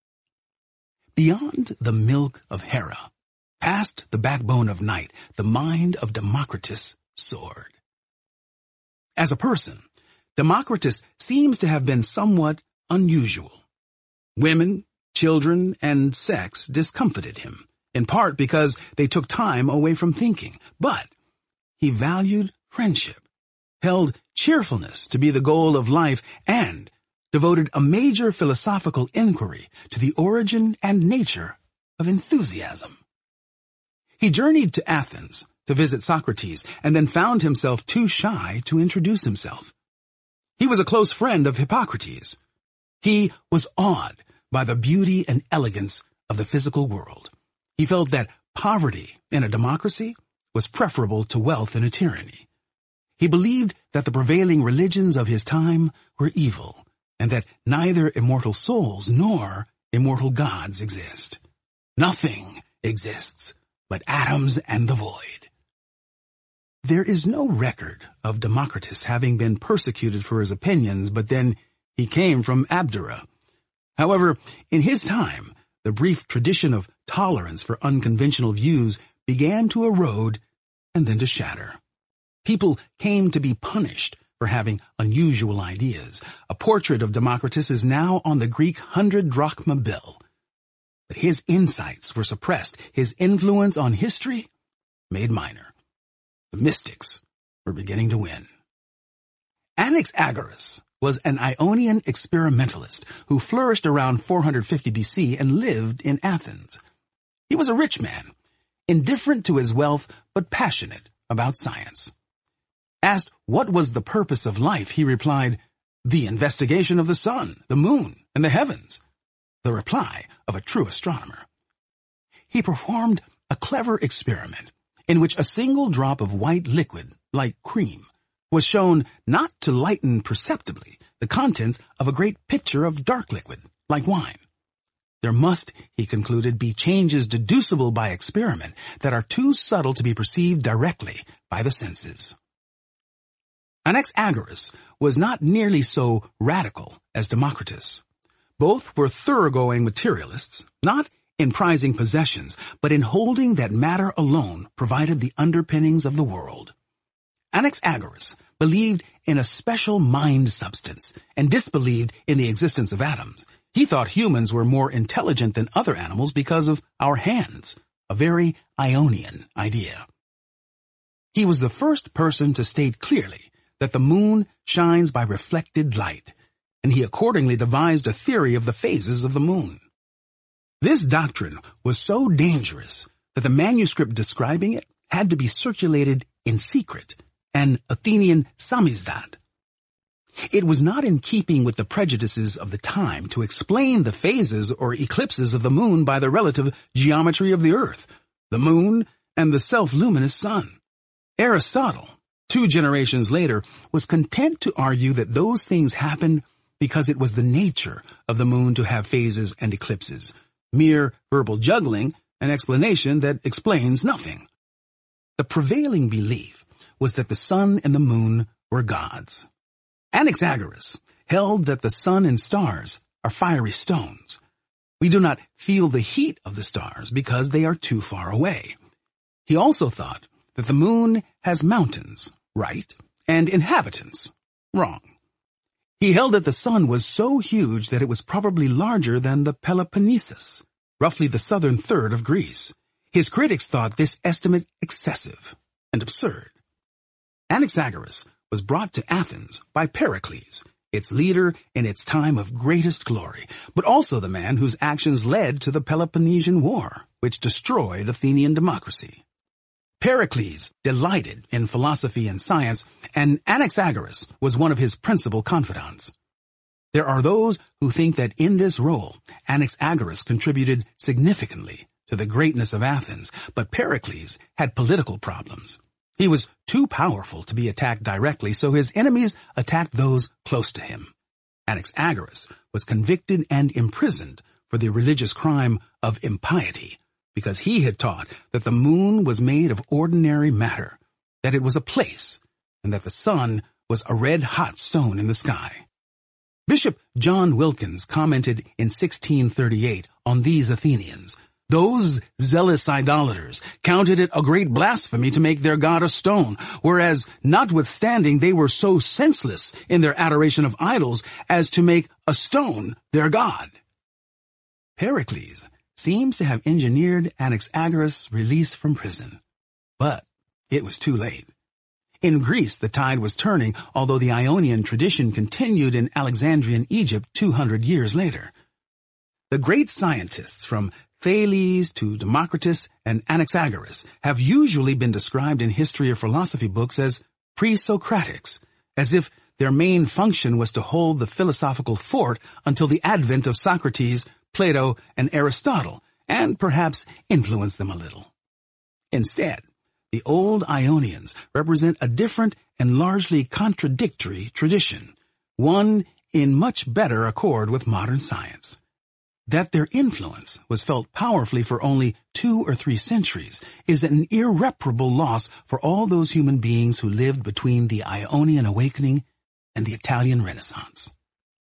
Beyond the milk of Hera, past the backbone of night, the mind of Democritus soared. As a person, Democritus seems to have been somewhat unusual. Women, children, and sex discomfited him, in part because they took time away from thinking. But he valued friendship, held cheerfulness to be the goal of life, and devoted a major philosophical inquiry to the origin and nature of enthusiasm. He journeyed to Athens to visit Socrates and then found himself too shy to introduce himself. He was a close friend of Hippocrates. He was awed by the beauty and elegance of the physical world. He felt that poverty in a democracy was preferable to wealth in a tyranny. He believed that the prevailing religions of his time were evil, and that neither immortal souls nor immortal gods exist. Nothing exists but atoms and the void. There is no record of Democritus having been persecuted for his opinions, but then he came from Abdera. However, in his time, the brief tradition of tolerance for unconventional views began to erode and then to shatter. People came to be punished for having unusual ideas. A portrait of Democritus is now on the Greek 100-drachma bill. But his insights were suppressed, his influence on history made minor. The mystics were beginning to win. Anaxagoras was an Ionian experimentalist who flourished around 450 BC and lived in Athens. He was a rich man, indifferent to his wealth but passionate about science. Asked what was the purpose of life, he replied, "The investigation of the sun, the moon, and the heavens," the reply of a true astronomer. He performed a clever experiment in which a single drop of white liquid, like cream, was shown not to lighten perceptibly the contents of a great pitcher of dark liquid, like wine. There must, he concluded, be changes deducible by experiment that are too subtle to be perceived directly by the senses. Anaxagoras was not nearly so radical as Democritus. Both were thoroughgoing materialists, not in prizing possessions, but in holding that matter alone provided the underpinnings of the world. Anaxagoras believed in a special mind substance and disbelieved in the existence of atoms. He thought humans were more intelligent than other animals because of our hands, a very Ionian idea. He was the first person to state clearly that the moon shines by reflected light, and he accordingly devised a theory of the phases of the moon. This doctrine was so dangerous that the manuscript describing it had to be circulated in secret, an Athenian samizdat. It was not in keeping with the prejudices of the time to explain the phases or eclipses of the moon by the relative geometry of the earth, the moon, and the self-luminous sun. Aristotle, 2 generations later, was content to argue that those things happened because it was the nature of the moon to have phases and eclipses. Mere verbal juggling, an explanation that explains nothing. The prevailing belief was that the sun and the moon were gods. Anaxagoras held that the sun and stars are fiery stones. We do not feel the heat of the stars because they are too far away. He also thought that the moon has mountains, right, and inhabitants, wrong. He held that the sun was so huge that it was probably larger than the Peloponnesus, roughly the southern third of Greece. His critics thought this estimate excessive and absurd. Anaxagoras was brought to Athens by Pericles, its leader in its time of greatest glory, but also the man whose actions led to the Peloponnesian War, which destroyed Athenian democracy. Pericles delighted in philosophy and science, and Anaxagoras was one of his principal confidants. There are those who think that in this role, Anaxagoras contributed significantly to the greatness of Athens, but Pericles had political problems. He was too powerful to be attacked directly, so his enemies attacked those close to him. Anaxagoras was convicted and imprisoned for the religious crime of impiety, because he had taught that the moon was made of ordinary matter, that it was a place, and that the sun was a red-hot stone in the sky. Bishop John Wilkins commented in 1638 on these Athenians. Those zealous idolaters counted it a great blasphemy to make their god a stone, whereas, notwithstanding, they were so senseless in their adoration of idols as to make a stone their god. Pericles seems to have engineered Anaxagoras' release from prison, but it was too late. In Greece, the tide was turning, although the Ionian tradition continued in Alexandrian Egypt 200 years later. The great scientists from Thales to Democritus and Anaxagoras have usually been described in history or philosophy books as pre-Socratics, as if their main function was to hold the philosophical fort until the advent of Socrates, Plato, and Aristotle, and perhaps influence them a little. Instead, the old Ionians represent a different and largely contradictory tradition, one in much better accord with modern science. That their influence was felt powerfully for only 2 or 3 centuries is an irreparable loss for all those human beings who lived between the Ionian awakening and the Italian Renaissance.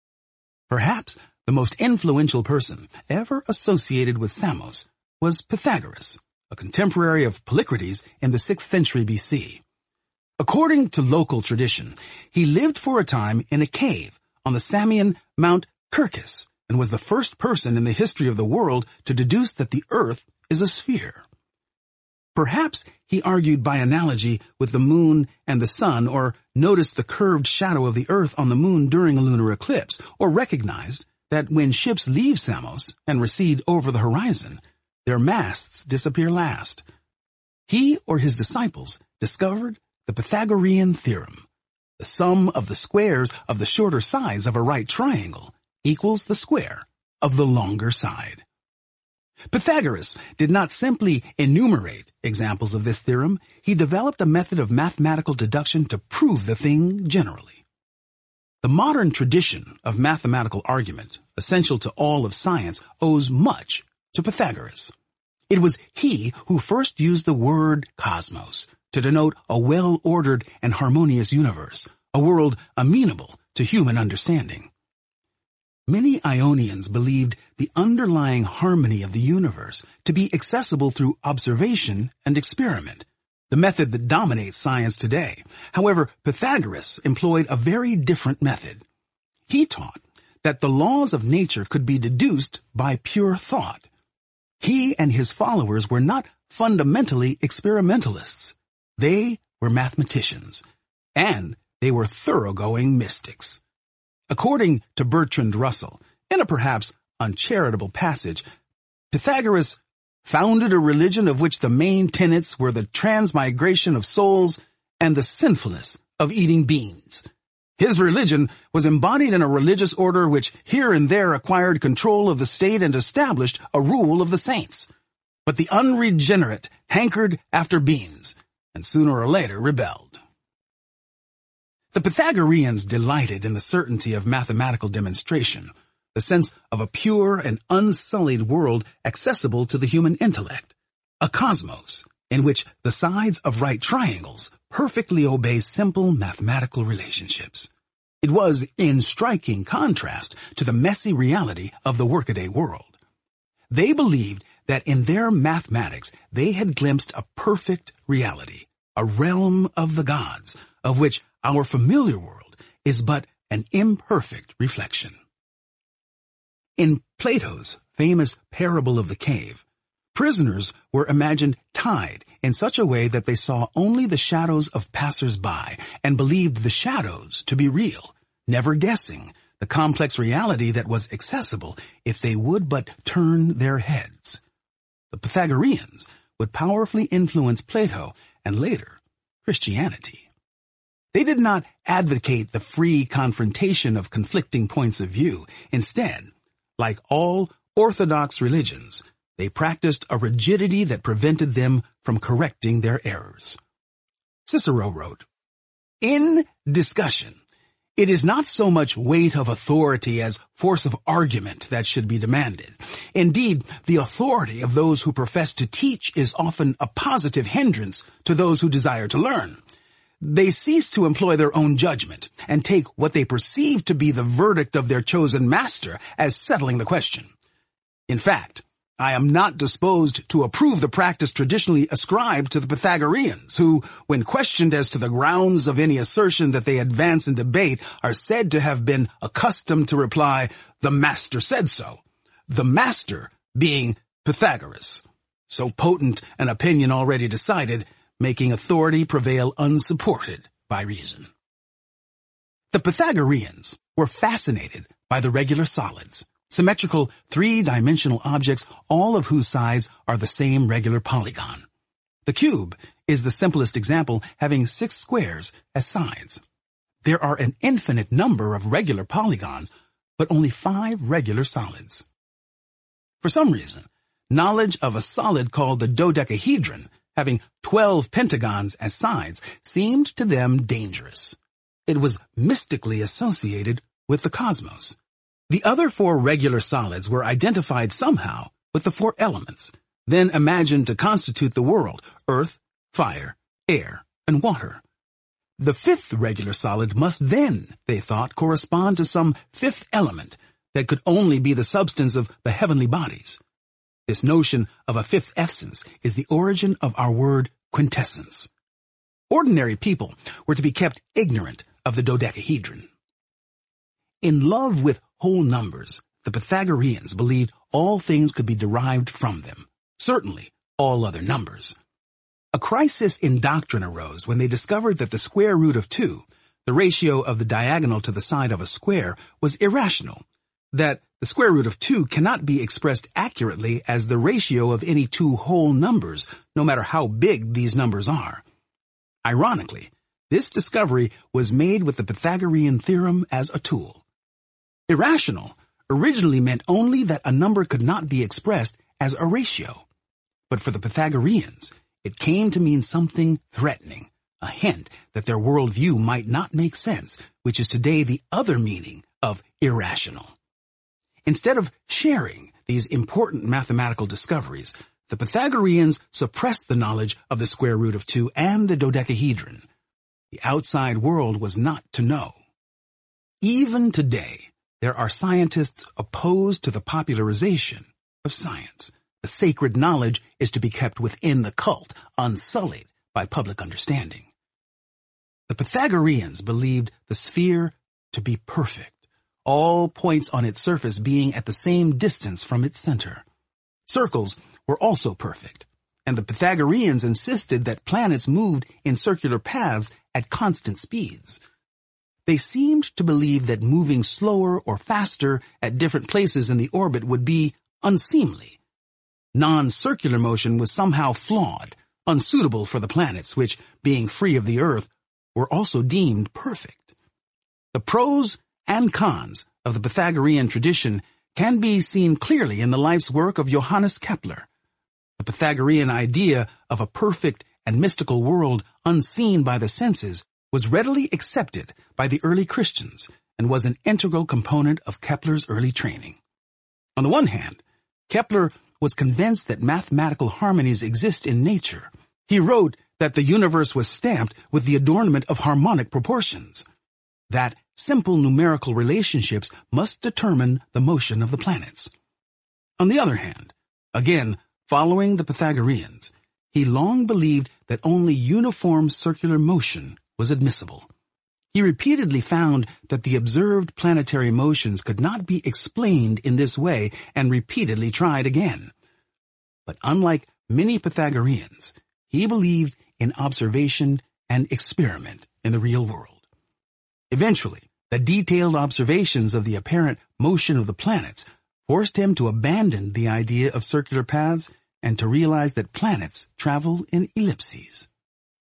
Perhaps the most influential person ever associated with Samos was Pythagoras, a contemporary of Polycrates in the 6th century BC. According to local tradition, he lived for a time in a cave on the Samian Mount Kirkis, and was the first person in the history of the world to deduce that the earth is a sphere. Perhaps he argued by analogy with the moon and the sun, or noticed the curved shadow of the earth on the moon during a lunar eclipse, or recognized that when ships leave Samos and recede over the horizon, their masts disappear last. He or his disciples discovered the Pythagorean theorem. The sum of the squares of the shorter sides of a right triangle equals the square of the longer side. Pythagoras did not simply enumerate examples of this theorem. He developed a method of mathematical deduction to prove the thing generally. The modern tradition of mathematical argument, essential to all of science, owes much to Pythagoras. It was he who first used the word cosmos to denote a well-ordered and harmonious universe, a world amenable to human understanding. Many Ionians believed the underlying harmony of the universe to be accessible through observation and experiment, the method that dominates science today. However, Pythagoras employed a very different method. He taught that the laws of nature could be deduced by pure thought. He and his followers were not fundamentally experimentalists. They were mathematicians, and they were thoroughgoing mystics. According to Bertrand Russell, in a perhaps uncharitable passage, Pythagoras founded a religion of which the main tenets were the transmigration of souls and the sinfulness of eating beans. His religion was embodied in a religious order which here and there acquired control of the state and established a rule of the saints. But the unregenerate hankered after beans, and sooner or later rebelled. The Pythagoreans delighted in the certainty of mathematical demonstration, the sense of a pure and unsullied world accessible to the human intellect, a cosmos in which the sides of right triangles perfectly obey simple mathematical relationships. It was in striking contrast to the messy reality of the workaday world. They believed that in their mathematics they had glimpsed a perfect reality, a realm of the gods, of which our familiar world is but an imperfect reflection. In Plato's famous parable of the cave, prisoners were imagined tied in such a way that they saw only the shadows of passers-by and believed the shadows to be real, never guessing the complex reality that was accessible if they would but turn their heads. The Pythagoreans would powerfully influence Plato and later, Christianity. They did not advocate the free confrontation of conflicting points of view. Instead, like all orthodox religions, they practiced a rigidity that prevented them from correcting their errors. Cicero wrote, "In discussion, it is not so much weight of authority as force of argument that should be demanded. Indeed, the authority of those who profess to teach is often a positive hindrance to those who desire to learn. They cease to employ their own judgment and take what they perceive to be the verdict of their chosen master as settling the question. In fact, I am not disposed to approve the practice traditionally ascribed to the Pythagoreans, who, when questioned as to the grounds of any assertion that they advance in debate, are said to have been accustomed to reply, 'The master said so,' the master being Pythagoras. So potent an opinion already decided, making authority prevail unsupported by reason." The Pythagoreans were fascinated by the regular solids, symmetrical three-dimensional objects, all of whose sides are the same regular polygon. The cube is the simplest example, having 6 squares as sides. There are an infinite number of regular polygons, but only 5 regular solids. For some reason, knowledge of a solid called the dodecahedron, having 12 pentagons as sides, seemed to them dangerous. It was mystically associated with the cosmos. The other 4 regular solids were identified somehow with the 4 elements, then imagined to constitute the world: earth, fire, air, and water. The 5th regular solid must then, they thought, correspond to some 5th element that could only be the substance of the heavenly bodies. This notion of a 5th essence is the origin of our word quintessence. Ordinary people were to be kept ignorant of the dodecahedron. In love with whole numbers, the Pythagoreans believed all things could be derived from them, certainly all other numbers. A crisis in doctrine arose when they discovered that the square root of 2, the ratio of the diagonal to the side of a square, was irrational, that the square root of 2 cannot be expressed accurately as the ratio of any 2 whole numbers, no matter how big these numbers are. Ironically, this discovery was made with the Pythagorean theorem as a tool. Irrational originally meant only that a number could not be expressed as a ratio. But for the Pythagoreans, it came to mean something threatening, a hint that their worldview might not make sense, which is today the other meaning of irrational. Instead of sharing these important mathematical discoveries, the Pythagoreans suppressed the knowledge of the square root of 2 and the dodecahedron. The outside world was not to know. Even today, there are scientists opposed to the popularization of science. The sacred knowledge is to be kept within the cult, unsullied by public understanding. The Pythagoreans believed the sphere to be perfect, all points on its surface being at the same distance from its center. Circles were also perfect, and the Pythagoreans insisted that planets moved in circular paths at constant speeds. They seemed to believe that moving slower or faster at different places in the orbit would be unseemly. Non-circular motion was somehow flawed, unsuitable for the planets, which, being free of the Earth, were also deemed perfect. The pros and cons of the Pythagorean tradition can be seen clearly in the life's work of Johannes Kepler. The Pythagorean idea of a perfect and mystical world unseen by the senses was readily accepted by the early Christians and was an integral component of Kepler's early training. On the one hand, Kepler was convinced that mathematical harmonies exist in nature. He wrote that the universe was stamped with the adornment of harmonic proportions, that simple numerical relationships must determine the motion of the planets. On the other hand, again, following the Pythagoreans, he long believed that only uniform circular motion was admissible. He repeatedly found that the observed planetary motions could not be explained in this way and repeatedly tried again. But unlike many Pythagoreans, he believed in observation and experiment in the real world. Eventually, the detailed observations of the apparent motion of the planets forced him to abandon the idea of circular paths and to realize that planets travel in ellipses.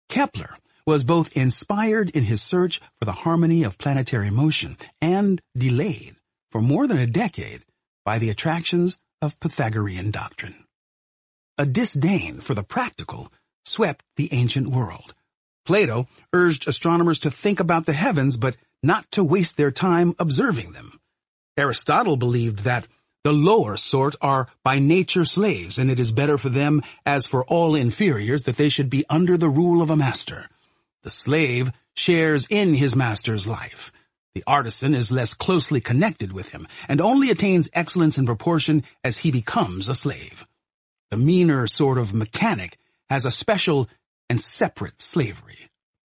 Kepler was both inspired in his search for the harmony of planetary motion and delayed for more than a decade by the attractions of Pythagorean doctrine. A disdain for the practical swept the ancient world. Plato urged astronomers to think about the heavens, but not to waste their time observing them. Aristotle believed that the lower sort are by nature slaves, and it is better for them, as for all inferiors, that they should be under the rule of a master. The slave shares in his master's life. The artisan is less closely connected with him, and only attains excellence in proportion as he becomes a slave. The meaner sort of mechanic has a special and separate slavery.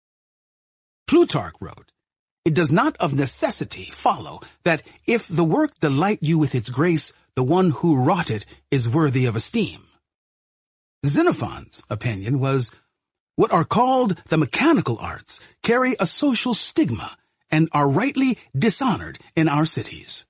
Plutarch wrote, "It does not of necessity follow that if the work delight you with its grace, the one who wrought it is worthy of esteem." Xenophon's opinion was, "What are called the mechanical arts carry a social stigma and are rightly dishonored in our cities."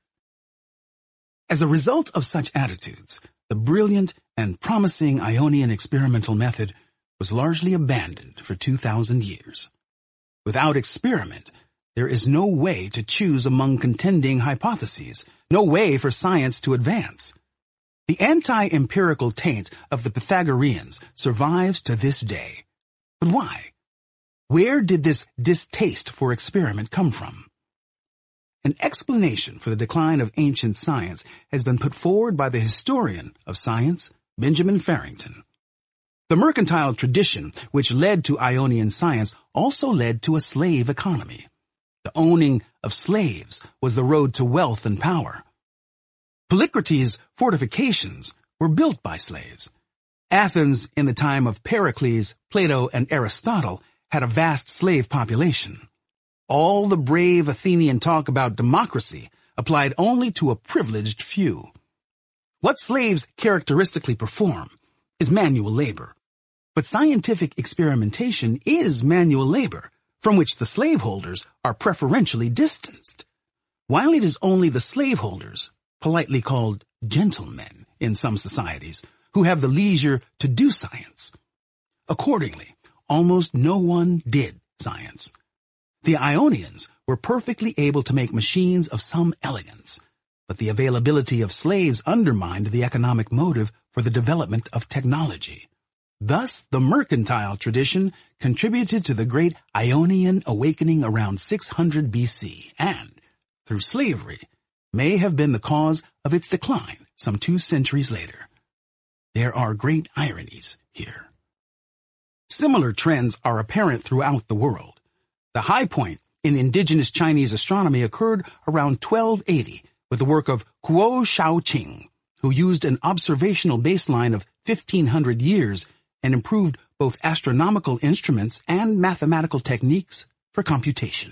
As a result of such attitudes, the brilliant and promising Ionian experimental method was largely abandoned for 2,000 years. Without experiment, there is no way to choose among contending hypotheses, no way for science to advance. The anti-empirical taint of the Pythagoreans survives to this day. But why? Where did this distaste for experiment come from? An explanation for the decline of ancient science has been put forward by the historian of science, Benjamin Farrington. The mercantile tradition which led to Ionian science also led to a slave economy. The owning of slaves was the road to wealth and power. Polycrates' fortifications were built by slaves. Athens, in the time of Pericles, Plato, and Aristotle, had a vast slave population. All the brave Athenian talk about democracy applied only to a privileged few. What slaves characteristically perform is manual labor. But scientific experimentation is manual labor, from which the slaveholders are preferentially distanced. While it is only the slaveholders, politely called gentlemen in some societies, who have the leisure to do science. Accordingly, almost no one did science. The Ionians were perfectly able to make machines of some elegance, but the availability of slaves undermined the economic motive for the development of technology. Thus, the mercantile tradition contributed to the great Ionian awakening around 600 BC and, through slavery, may have been the cause of its decline some 2 centuries later. There are great ironies here. Similar trends are apparent throughout the world. The high point in indigenous Chinese astronomy occurred around 1280 with the work of Kuo Shaoqing, who used an observational baseline of 1,500 years and improved both astronomical instruments and mathematical techniques for computation.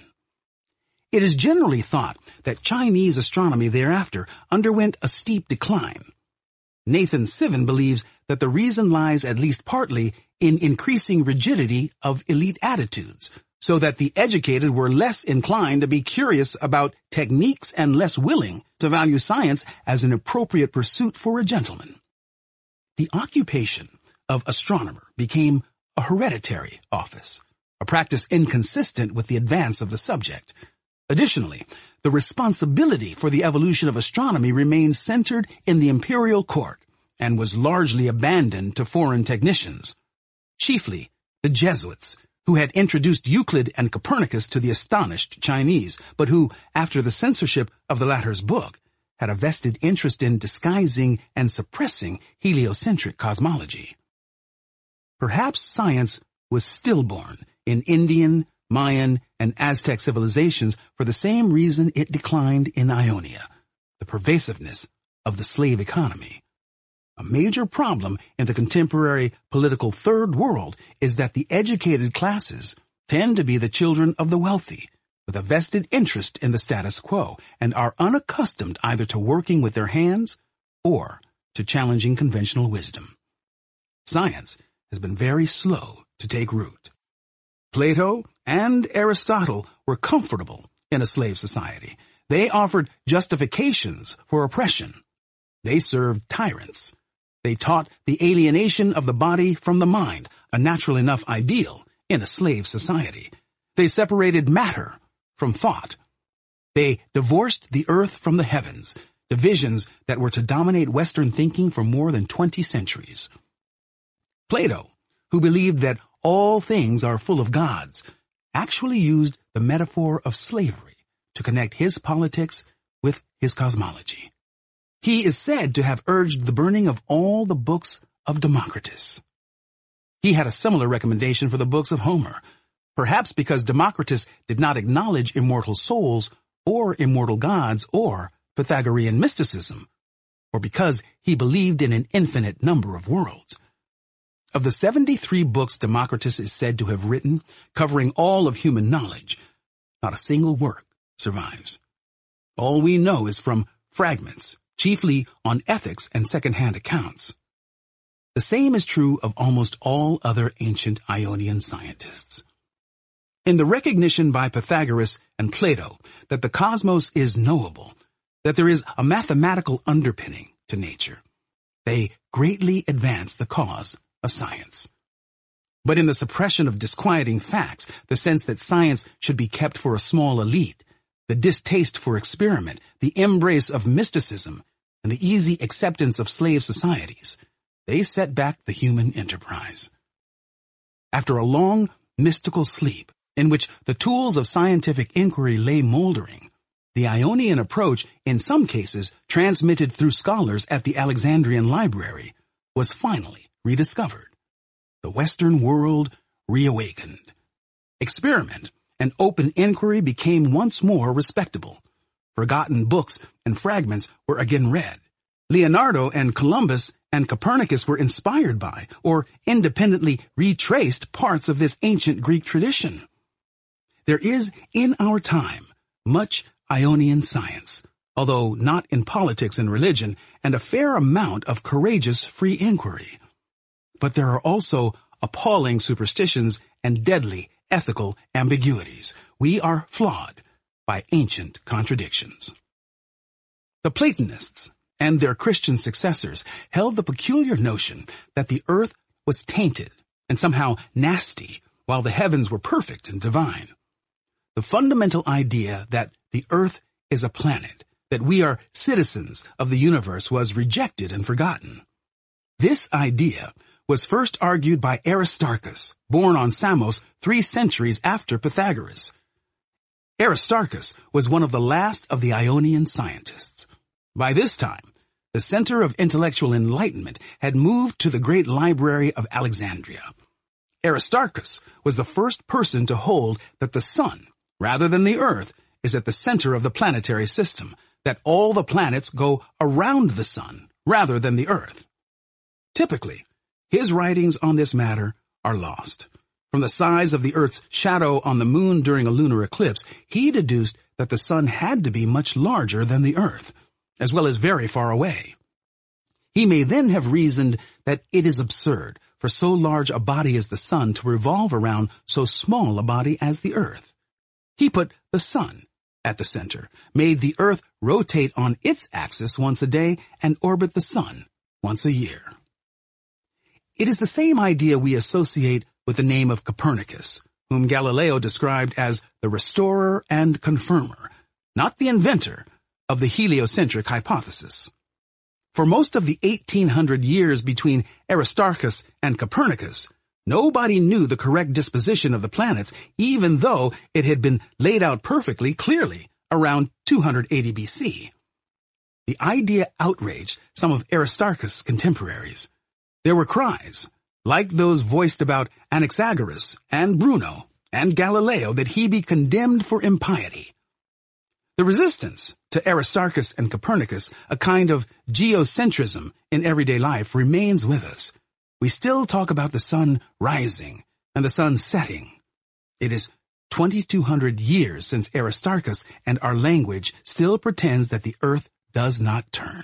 It is generally thought that Chinese astronomy thereafter underwent a steep decline. Nathan Sivan believes that the reason lies at least partly in increasing rigidity of elite attitudes, so that the educated were less inclined to be curious about techniques and less willing to value science as an appropriate pursuit for a gentleman. The occupation of astronomer became a hereditary office, a practice inconsistent with the advance of the subject. Additionally, the responsibility for the evolution of astronomy remained centered in the imperial court and was largely abandoned to foreign technicians, chiefly the Jesuits, who had introduced Euclid and Copernicus to the astonished Chinese, but who, after the censorship of the latter's book, had a vested interest in disguising and suppressing heliocentric cosmology. Perhaps science was stillborn in Indian, Mayan, and Aztec civilizations for the same reason it declined in Ionia, the pervasiveness of the slave economy. A major problem in the contemporary political third world is that the educated classes tend to be the children of the wealthy, with a vested interest in the status quo, and are unaccustomed either to working with their hands or to challenging conventional wisdom. Science has been very slow to take root. Plato and Aristotle were comfortable in a slave society. They offered justifications for oppression. They served tyrants. They taught the alienation of the body from the mind, a natural enough ideal in a slave society. They separated matter from thought. They divorced the earth from the heavens, divisions that were to dominate Western thinking for more than 20 centuries. Plato, who believed that all things are full of gods, actually used the metaphor of slavery to connect his politics with his cosmology. He is said to have urged the burning of all the books of Democritus. He had a similar recommendation for the books of Homer, perhaps because Democritus did not acknowledge immortal souls or immortal gods or Pythagorean mysticism, or because he believed in an infinite number of worlds. Of the 73 books Democritus is said to have written, covering all of human knowledge, not a single work survives. All we know is from fragments, chiefly on ethics and second-hand accounts. The same is true of almost all other ancient Ionian scientists. In the recognition by Pythagoras and Plato that the cosmos is knowable, that there is a mathematical underpinning to nature, they greatly advance the cause of science. But in the suppression of disquieting facts, the sense that science should be kept for a small elite, the distaste for experiment, the embrace of mysticism, and the easy acceptance of slave societies, they set back the human enterprise. After a long mystical sleep, in which the tools of scientific inquiry lay moldering, the Ionian approach, in some cases transmitted through scholars at the Alexandrian Library, was finally rediscovered. The Western world reawakened. Experiment and open inquiry became once more respectable. Forgotten books and fragments were again read. Leonardo and Columbus and Copernicus were inspired by or independently retraced parts of this ancient Greek tradition. There is in our time much Ionian science, although not in politics and religion, and a fair amount of courageous free inquiry. But there are also appalling superstitions and deadly ethical ambiguities. We are flawed by ancient contradictions. The Platonists and their Christian successors held the peculiar notion that the earth was tainted and somehow nasty, while the heavens were perfect and divine. The fundamental idea that the earth is a planet, that we are citizens of the universe, was rejected and forgotten. This idea was first argued by Aristarchus, born on Samos 3 centuries after Pythagoras. Aristarchus was one of the last of the Ionian scientists. By this time, the center of intellectual enlightenment had moved to the great library of Alexandria. Aristarchus was the first person to hold that the sun, rather than the earth, is at the center of the planetary system, that all the planets go around the sun rather than the earth. Typically, his writings on this matter are lost. From the size of the earth's shadow on the moon during a lunar eclipse, he deduced that the sun had to be much larger than the earth, as well as very far away. He may then have reasoned that it is absurd for so large a body as the sun to revolve around so small a body as the earth. He put the sun at the center, made the earth rotate on its axis once a day, and orbit the sun once a year. It is the same idea we associate with the name of Copernicus, whom Galileo described as the restorer and confirmer, not the inventor, of the heliocentric hypothesis. For most of the 1800 years between Aristarchus and Copernicus, nobody knew the correct disposition of the planets, even though it had been laid out perfectly clearly around 280 BC. The idea outraged some of Aristarchus' contemporaries. There were cries, like those voiced about Anaxagoras and Bruno and Galileo, that he be condemned for impiety. The resistance to Aristarchus and Copernicus, a kind of geocentrism in everyday life, remains with us. We still talk about the sun rising and the sun setting. It is 2,200 years since Aristarchus, and our language still pretends that the earth does not turn.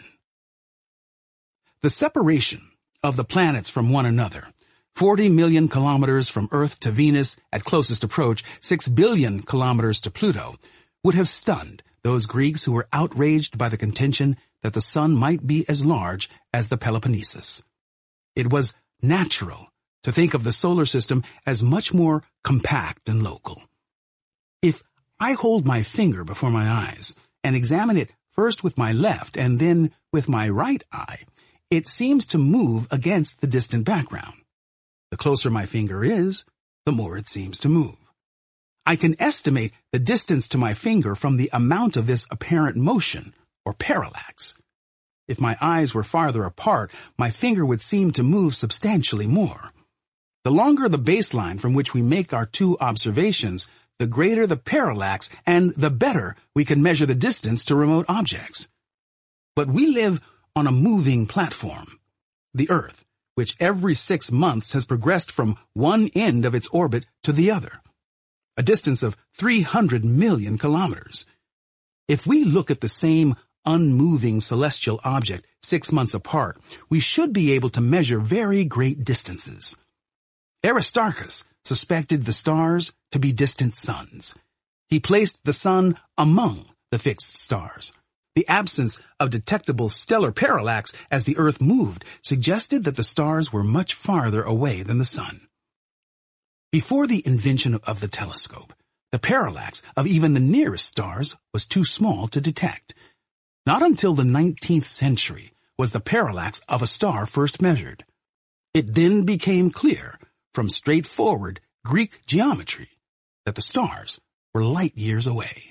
The separation of the planets from one another, 40 million kilometers from Earth to Venus at closest approach, 6 billion kilometers to Pluto, would have stunned those Greeks who were outraged by the contention that the sun might be as large as the Peloponnesus. It was natural to think of the solar system as much more compact and local. If I hold my finger before my eyes and examine it first with my left and then with my right eye, it seems to move against the distant background. The closer my finger is, the more it seems to move. I can estimate the distance to my finger from the amount of this apparent motion, or parallax. If my eyes were farther apart, my finger would seem to move substantially more. The longer the baseline from which we make our two observations, the greater the parallax and the better we can measure the distance to remote objects. But we live on a moving platform, the Earth, which every 6 months has progressed from one end of its orbit to the other, a distance of 300 million kilometers. If we look at the same unmoving celestial object 6 months apart, we should be able to measure very great distances. Aristarchus suspected the stars to be distant suns. He placed the sun among the fixed stars. The absence of detectable stellar parallax as the Earth moved suggested that the stars were much farther away than the sun. Before the invention of the telescope, the parallax of even the nearest stars was too small to detect. Not until the 19th century was the parallax of a star first measured. It then became clear from straightforward Greek geometry that the stars were light years away.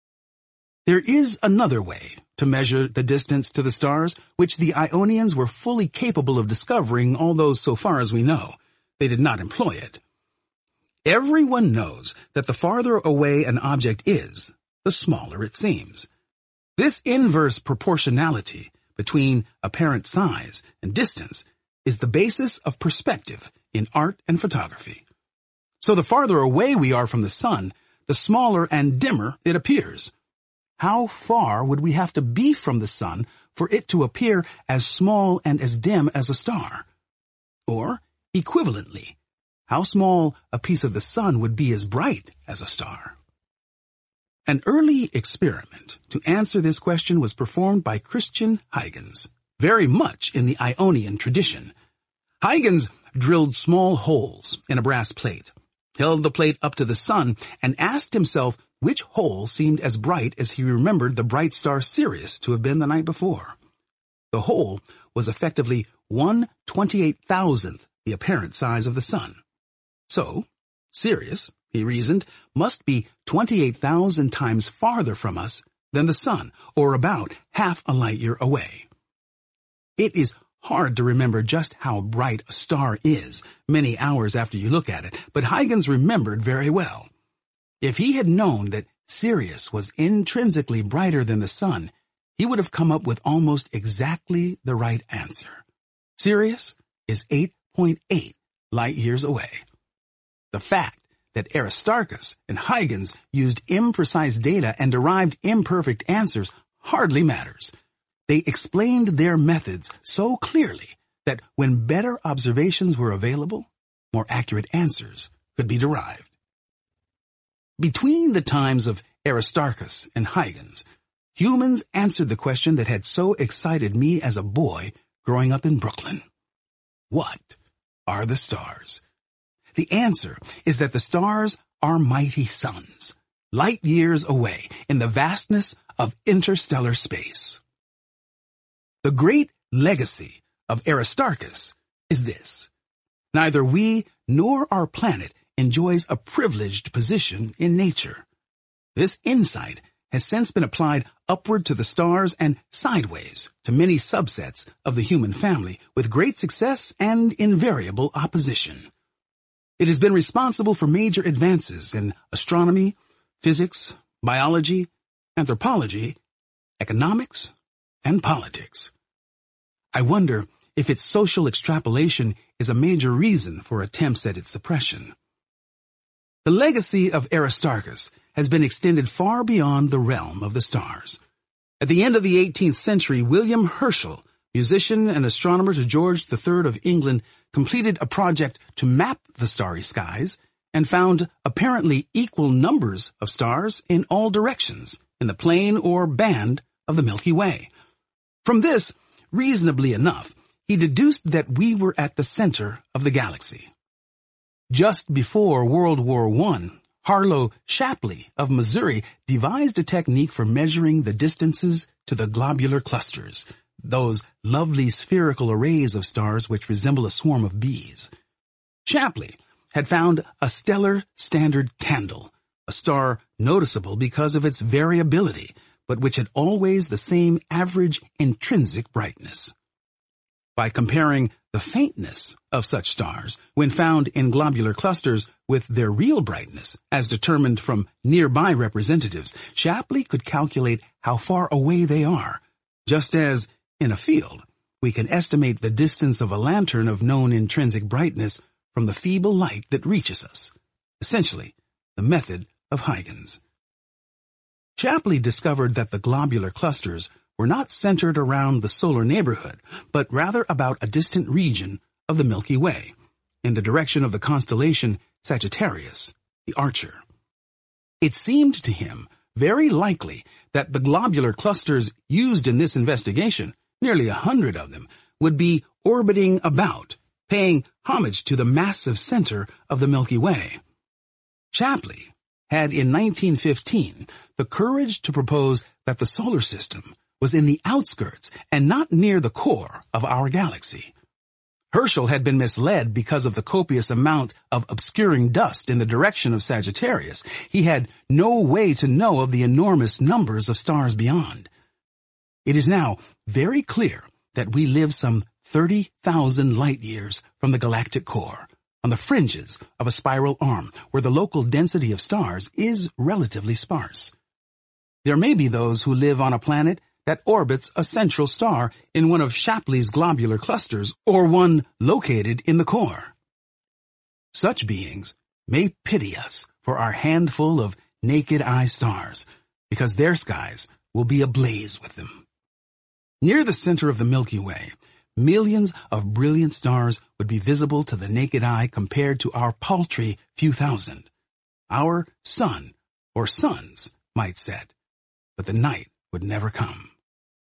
There is another way to measure the distance to the stars, which the Ionians were fully capable of discovering, although so far as we know, they did not employ it. Everyone knows that the farther away an object is, the smaller it seems. This inverse proportionality between apparent size and distance is the basis of perspective in art and photography. So the farther away we are from the sun, the smaller and dimmer it appears. How far would we have to be from the sun for it to appear as small and as dim as a star? Or, equivalently, how small a piece of the sun would be as bright as a star? An early experiment to answer this question was performed by Christian Huygens, very much in the Ionian tradition. Huygens drilled small holes in a brass plate, held the plate up to the sun, and asked himself which hole seemed as bright as he remembered the bright star Sirius to have been the night before. The hole was effectively 1/28,000th the apparent size of the sun. So, Sirius, he reasoned, must be 28,000 times farther from us than the sun, or about half a light year away. It is hard to remember just how bright a star is many hours after you look at it, but Huygens remembered very well. If he had known that Sirius was intrinsically brighter than the sun, he would have come up with almost exactly the right answer. Sirius is 8.8 light years away. The fact that Aristarchus and Huygens used imprecise data and derived imperfect answers hardly matters. They explained their methods so clearly that when better observations were available, more accurate answers could be derived. Between the times of Aristarchus and Huygens, humans answered the question that had so excited me as a boy growing up in Brooklyn. What are the stars? The answer is that the stars are mighty suns, light years away in the vastness of interstellar space. The great legacy of Aristarchus is this: neither we nor our planet enjoys a privileged position in nature. This insight has since been applied upward to the stars and sideways to many subsets of the human family with great success and invariable opposition. It has been responsible for major advances in astronomy, physics, biology, anthropology, economics, and politics. I wonder if its social extrapolation is a major reason for attempts at its suppression. The legacy of Aristarchus has been extended far beyond the realm of the stars. At the end of the 18th century, William Herschel, musician and astronomer to George III of England, completed a project to map the starry skies and found apparently equal numbers of stars in all directions in the plane or band of the Milky Way. From this, reasonably enough, he deduced that we were at the center of the galaxy, Just before World War I, Harlow Shapley of Missouri devised a technique for measuring the distances to the globular clusters, those lovely spherical arrays of stars which resemble a swarm of bees. Shapley had found a stellar standard candle, a star noticeable because of its variability, but which had always the same average intrinsic brightness. By comparing the faintness of such stars when found in globular clusters with their real brightness as determined from nearby representatives, Shapley could calculate how far away they are, just as, in a field, we can estimate the distance of a lantern of known intrinsic brightness from the feeble light that reaches us, essentially the method of Huygens. Shapley discovered that the globular clusters were not centered around the solar neighborhood, but rather about a distant region of the Milky Way, in the direction of the constellation Sagittarius, the Archer. It seemed to him very likely that the globular clusters used in this investigation, nearly 100 of them, would be orbiting about, paying homage to the massive center of the Milky Way. Shapley had in 1915 the courage to propose that the solar system was in the outskirts and not near the core of our galaxy. Herschel had been misled because of the copious amount of obscuring dust in the direction of Sagittarius. He had no way to know of the enormous numbers of stars beyond. It is now very clear that we live some 30,000 light-years from the galactic core, on the fringes of a spiral arm where the local density of stars is relatively sparse. There may be those who live on a planet that orbits a central star in one of Shapley's globular clusters or one located in the core. Such beings may pity us for our handful of naked-eye stars, because their skies will be ablaze with them. Near the center of the Milky Way, millions of brilliant stars would be visible to the naked eye compared to our paltry few thousand. Our sun, or suns, might set, but the night would never come.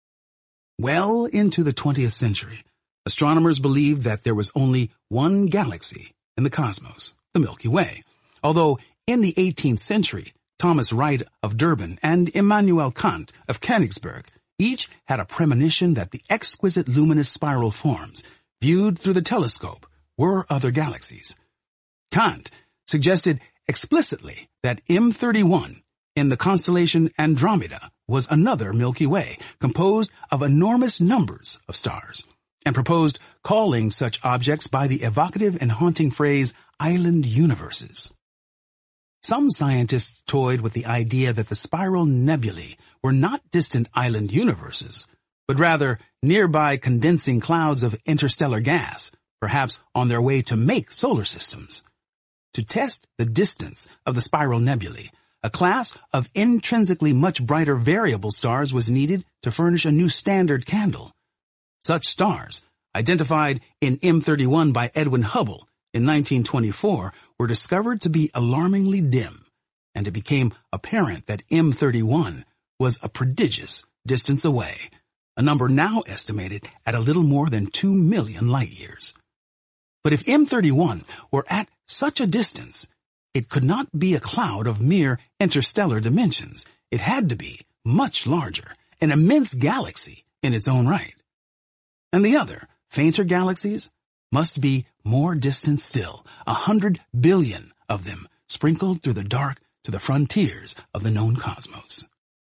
Well into the 20th century, astronomers believed that there was only one galaxy in the cosmos, the Milky Way, although in the 18th century, Thomas Wright of Durban and Immanuel Kant of Königsberg each had a premonition that the exquisite luminous spiral forms, viewed through the telescope, were other galaxies. Kant suggested explicitly that M31 in the constellation Andromeda was another Milky Way, composed of enormous numbers of stars, and proposed calling such objects by the evocative and haunting phrase, island universes. Some scientists toyed with the idea that the spiral nebulae were not distant island universes, but rather nearby condensing clouds of interstellar gas, perhaps on their way to make solar systems. To test the distance of the spiral nebulae, a class of intrinsically much brighter variable stars was needed to furnish a new standard candle. Such stars, identified in M31 by Edwin Hubble in 1924, were discovered to be alarmingly dim, and it became apparent that M31 was a prodigious distance away, a number now estimated at a little more than 2 million light-years. But if M31 were at such a distance, it could not be a cloud of mere interstellar dimensions. It had to be much larger, an immense galaxy in its own right. And the other, fainter galaxies, must be more distant still, 100 billion of them sprinkled through the dark to the frontiers of the known cosmos.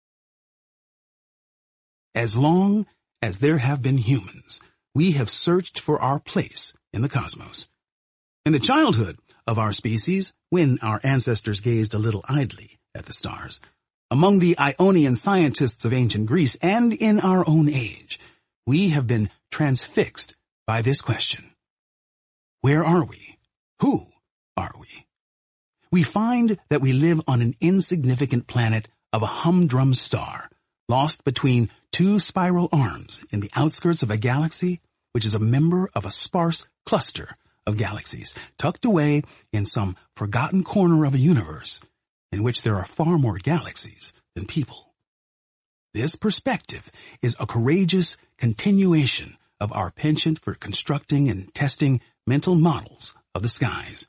As long as there have been humans, we have searched for our place in the cosmos. In the childhood of our species, when our ancestors gazed a little idly at the stars, among the Ionian scientists of ancient Greece, and in our own age, we have been transfixed by this question. Where are we? Who are we? We find that we live on an insignificant planet of a humdrum star, lost between two spiral arms in the outskirts of a galaxy which is a member of a sparse cluster of galaxies, tucked away in some forgotten corner of a universe in which there are far more galaxies than people. This perspective is a courageous continuation of our penchant for constructing and testing mental models of the skies.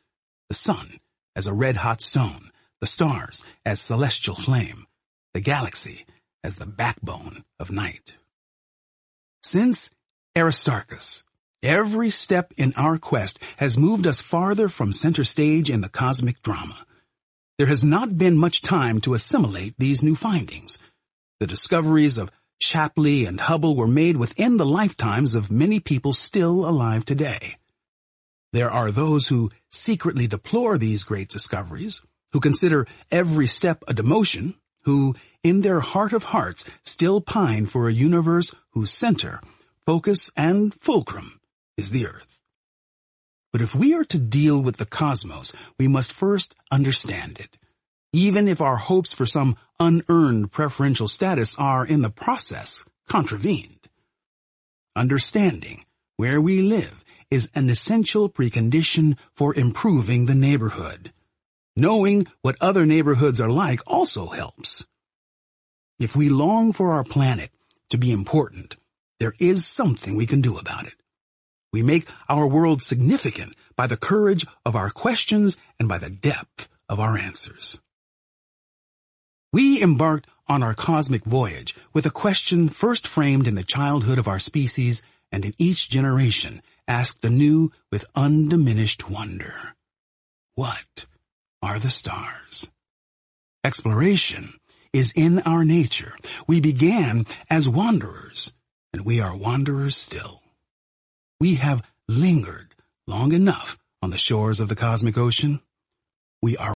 the sun as a red-hot stone, the stars as celestial flame, the galaxy as the backbone of night. Since Aristarchus, every step in our quest has moved us farther from center stage in the cosmic drama. There has not been much time to assimilate these new findings. The discoveries of Shapley and Hubble were made within the lifetimes of many people still alive today. There are those who secretly deplore these great discoveries, who consider every step a demotion, who, in their heart of hearts, still pine for a universe whose center, focus, and fulcrum is the Earth. But if we are to deal with the cosmos, we must first understand it, even if our hopes for some unearned preferential status are in the process contravened. Understanding where we live is an essential precondition for improving the neighborhood. Knowing what other neighborhoods are like also helps. If we long for our planet to be important, there is something we can do about it. We make our world significant by the courage of our questions and by the depth of our answers. We embarked on our cosmic voyage with a question first framed in the childhood of our species and in each generation asked anew with undiminished wonder. What are the stars? Exploration is in our nature. We began as wanderers, and we are wanderers still. We have lingered long enough on the shores of the cosmic ocean. We are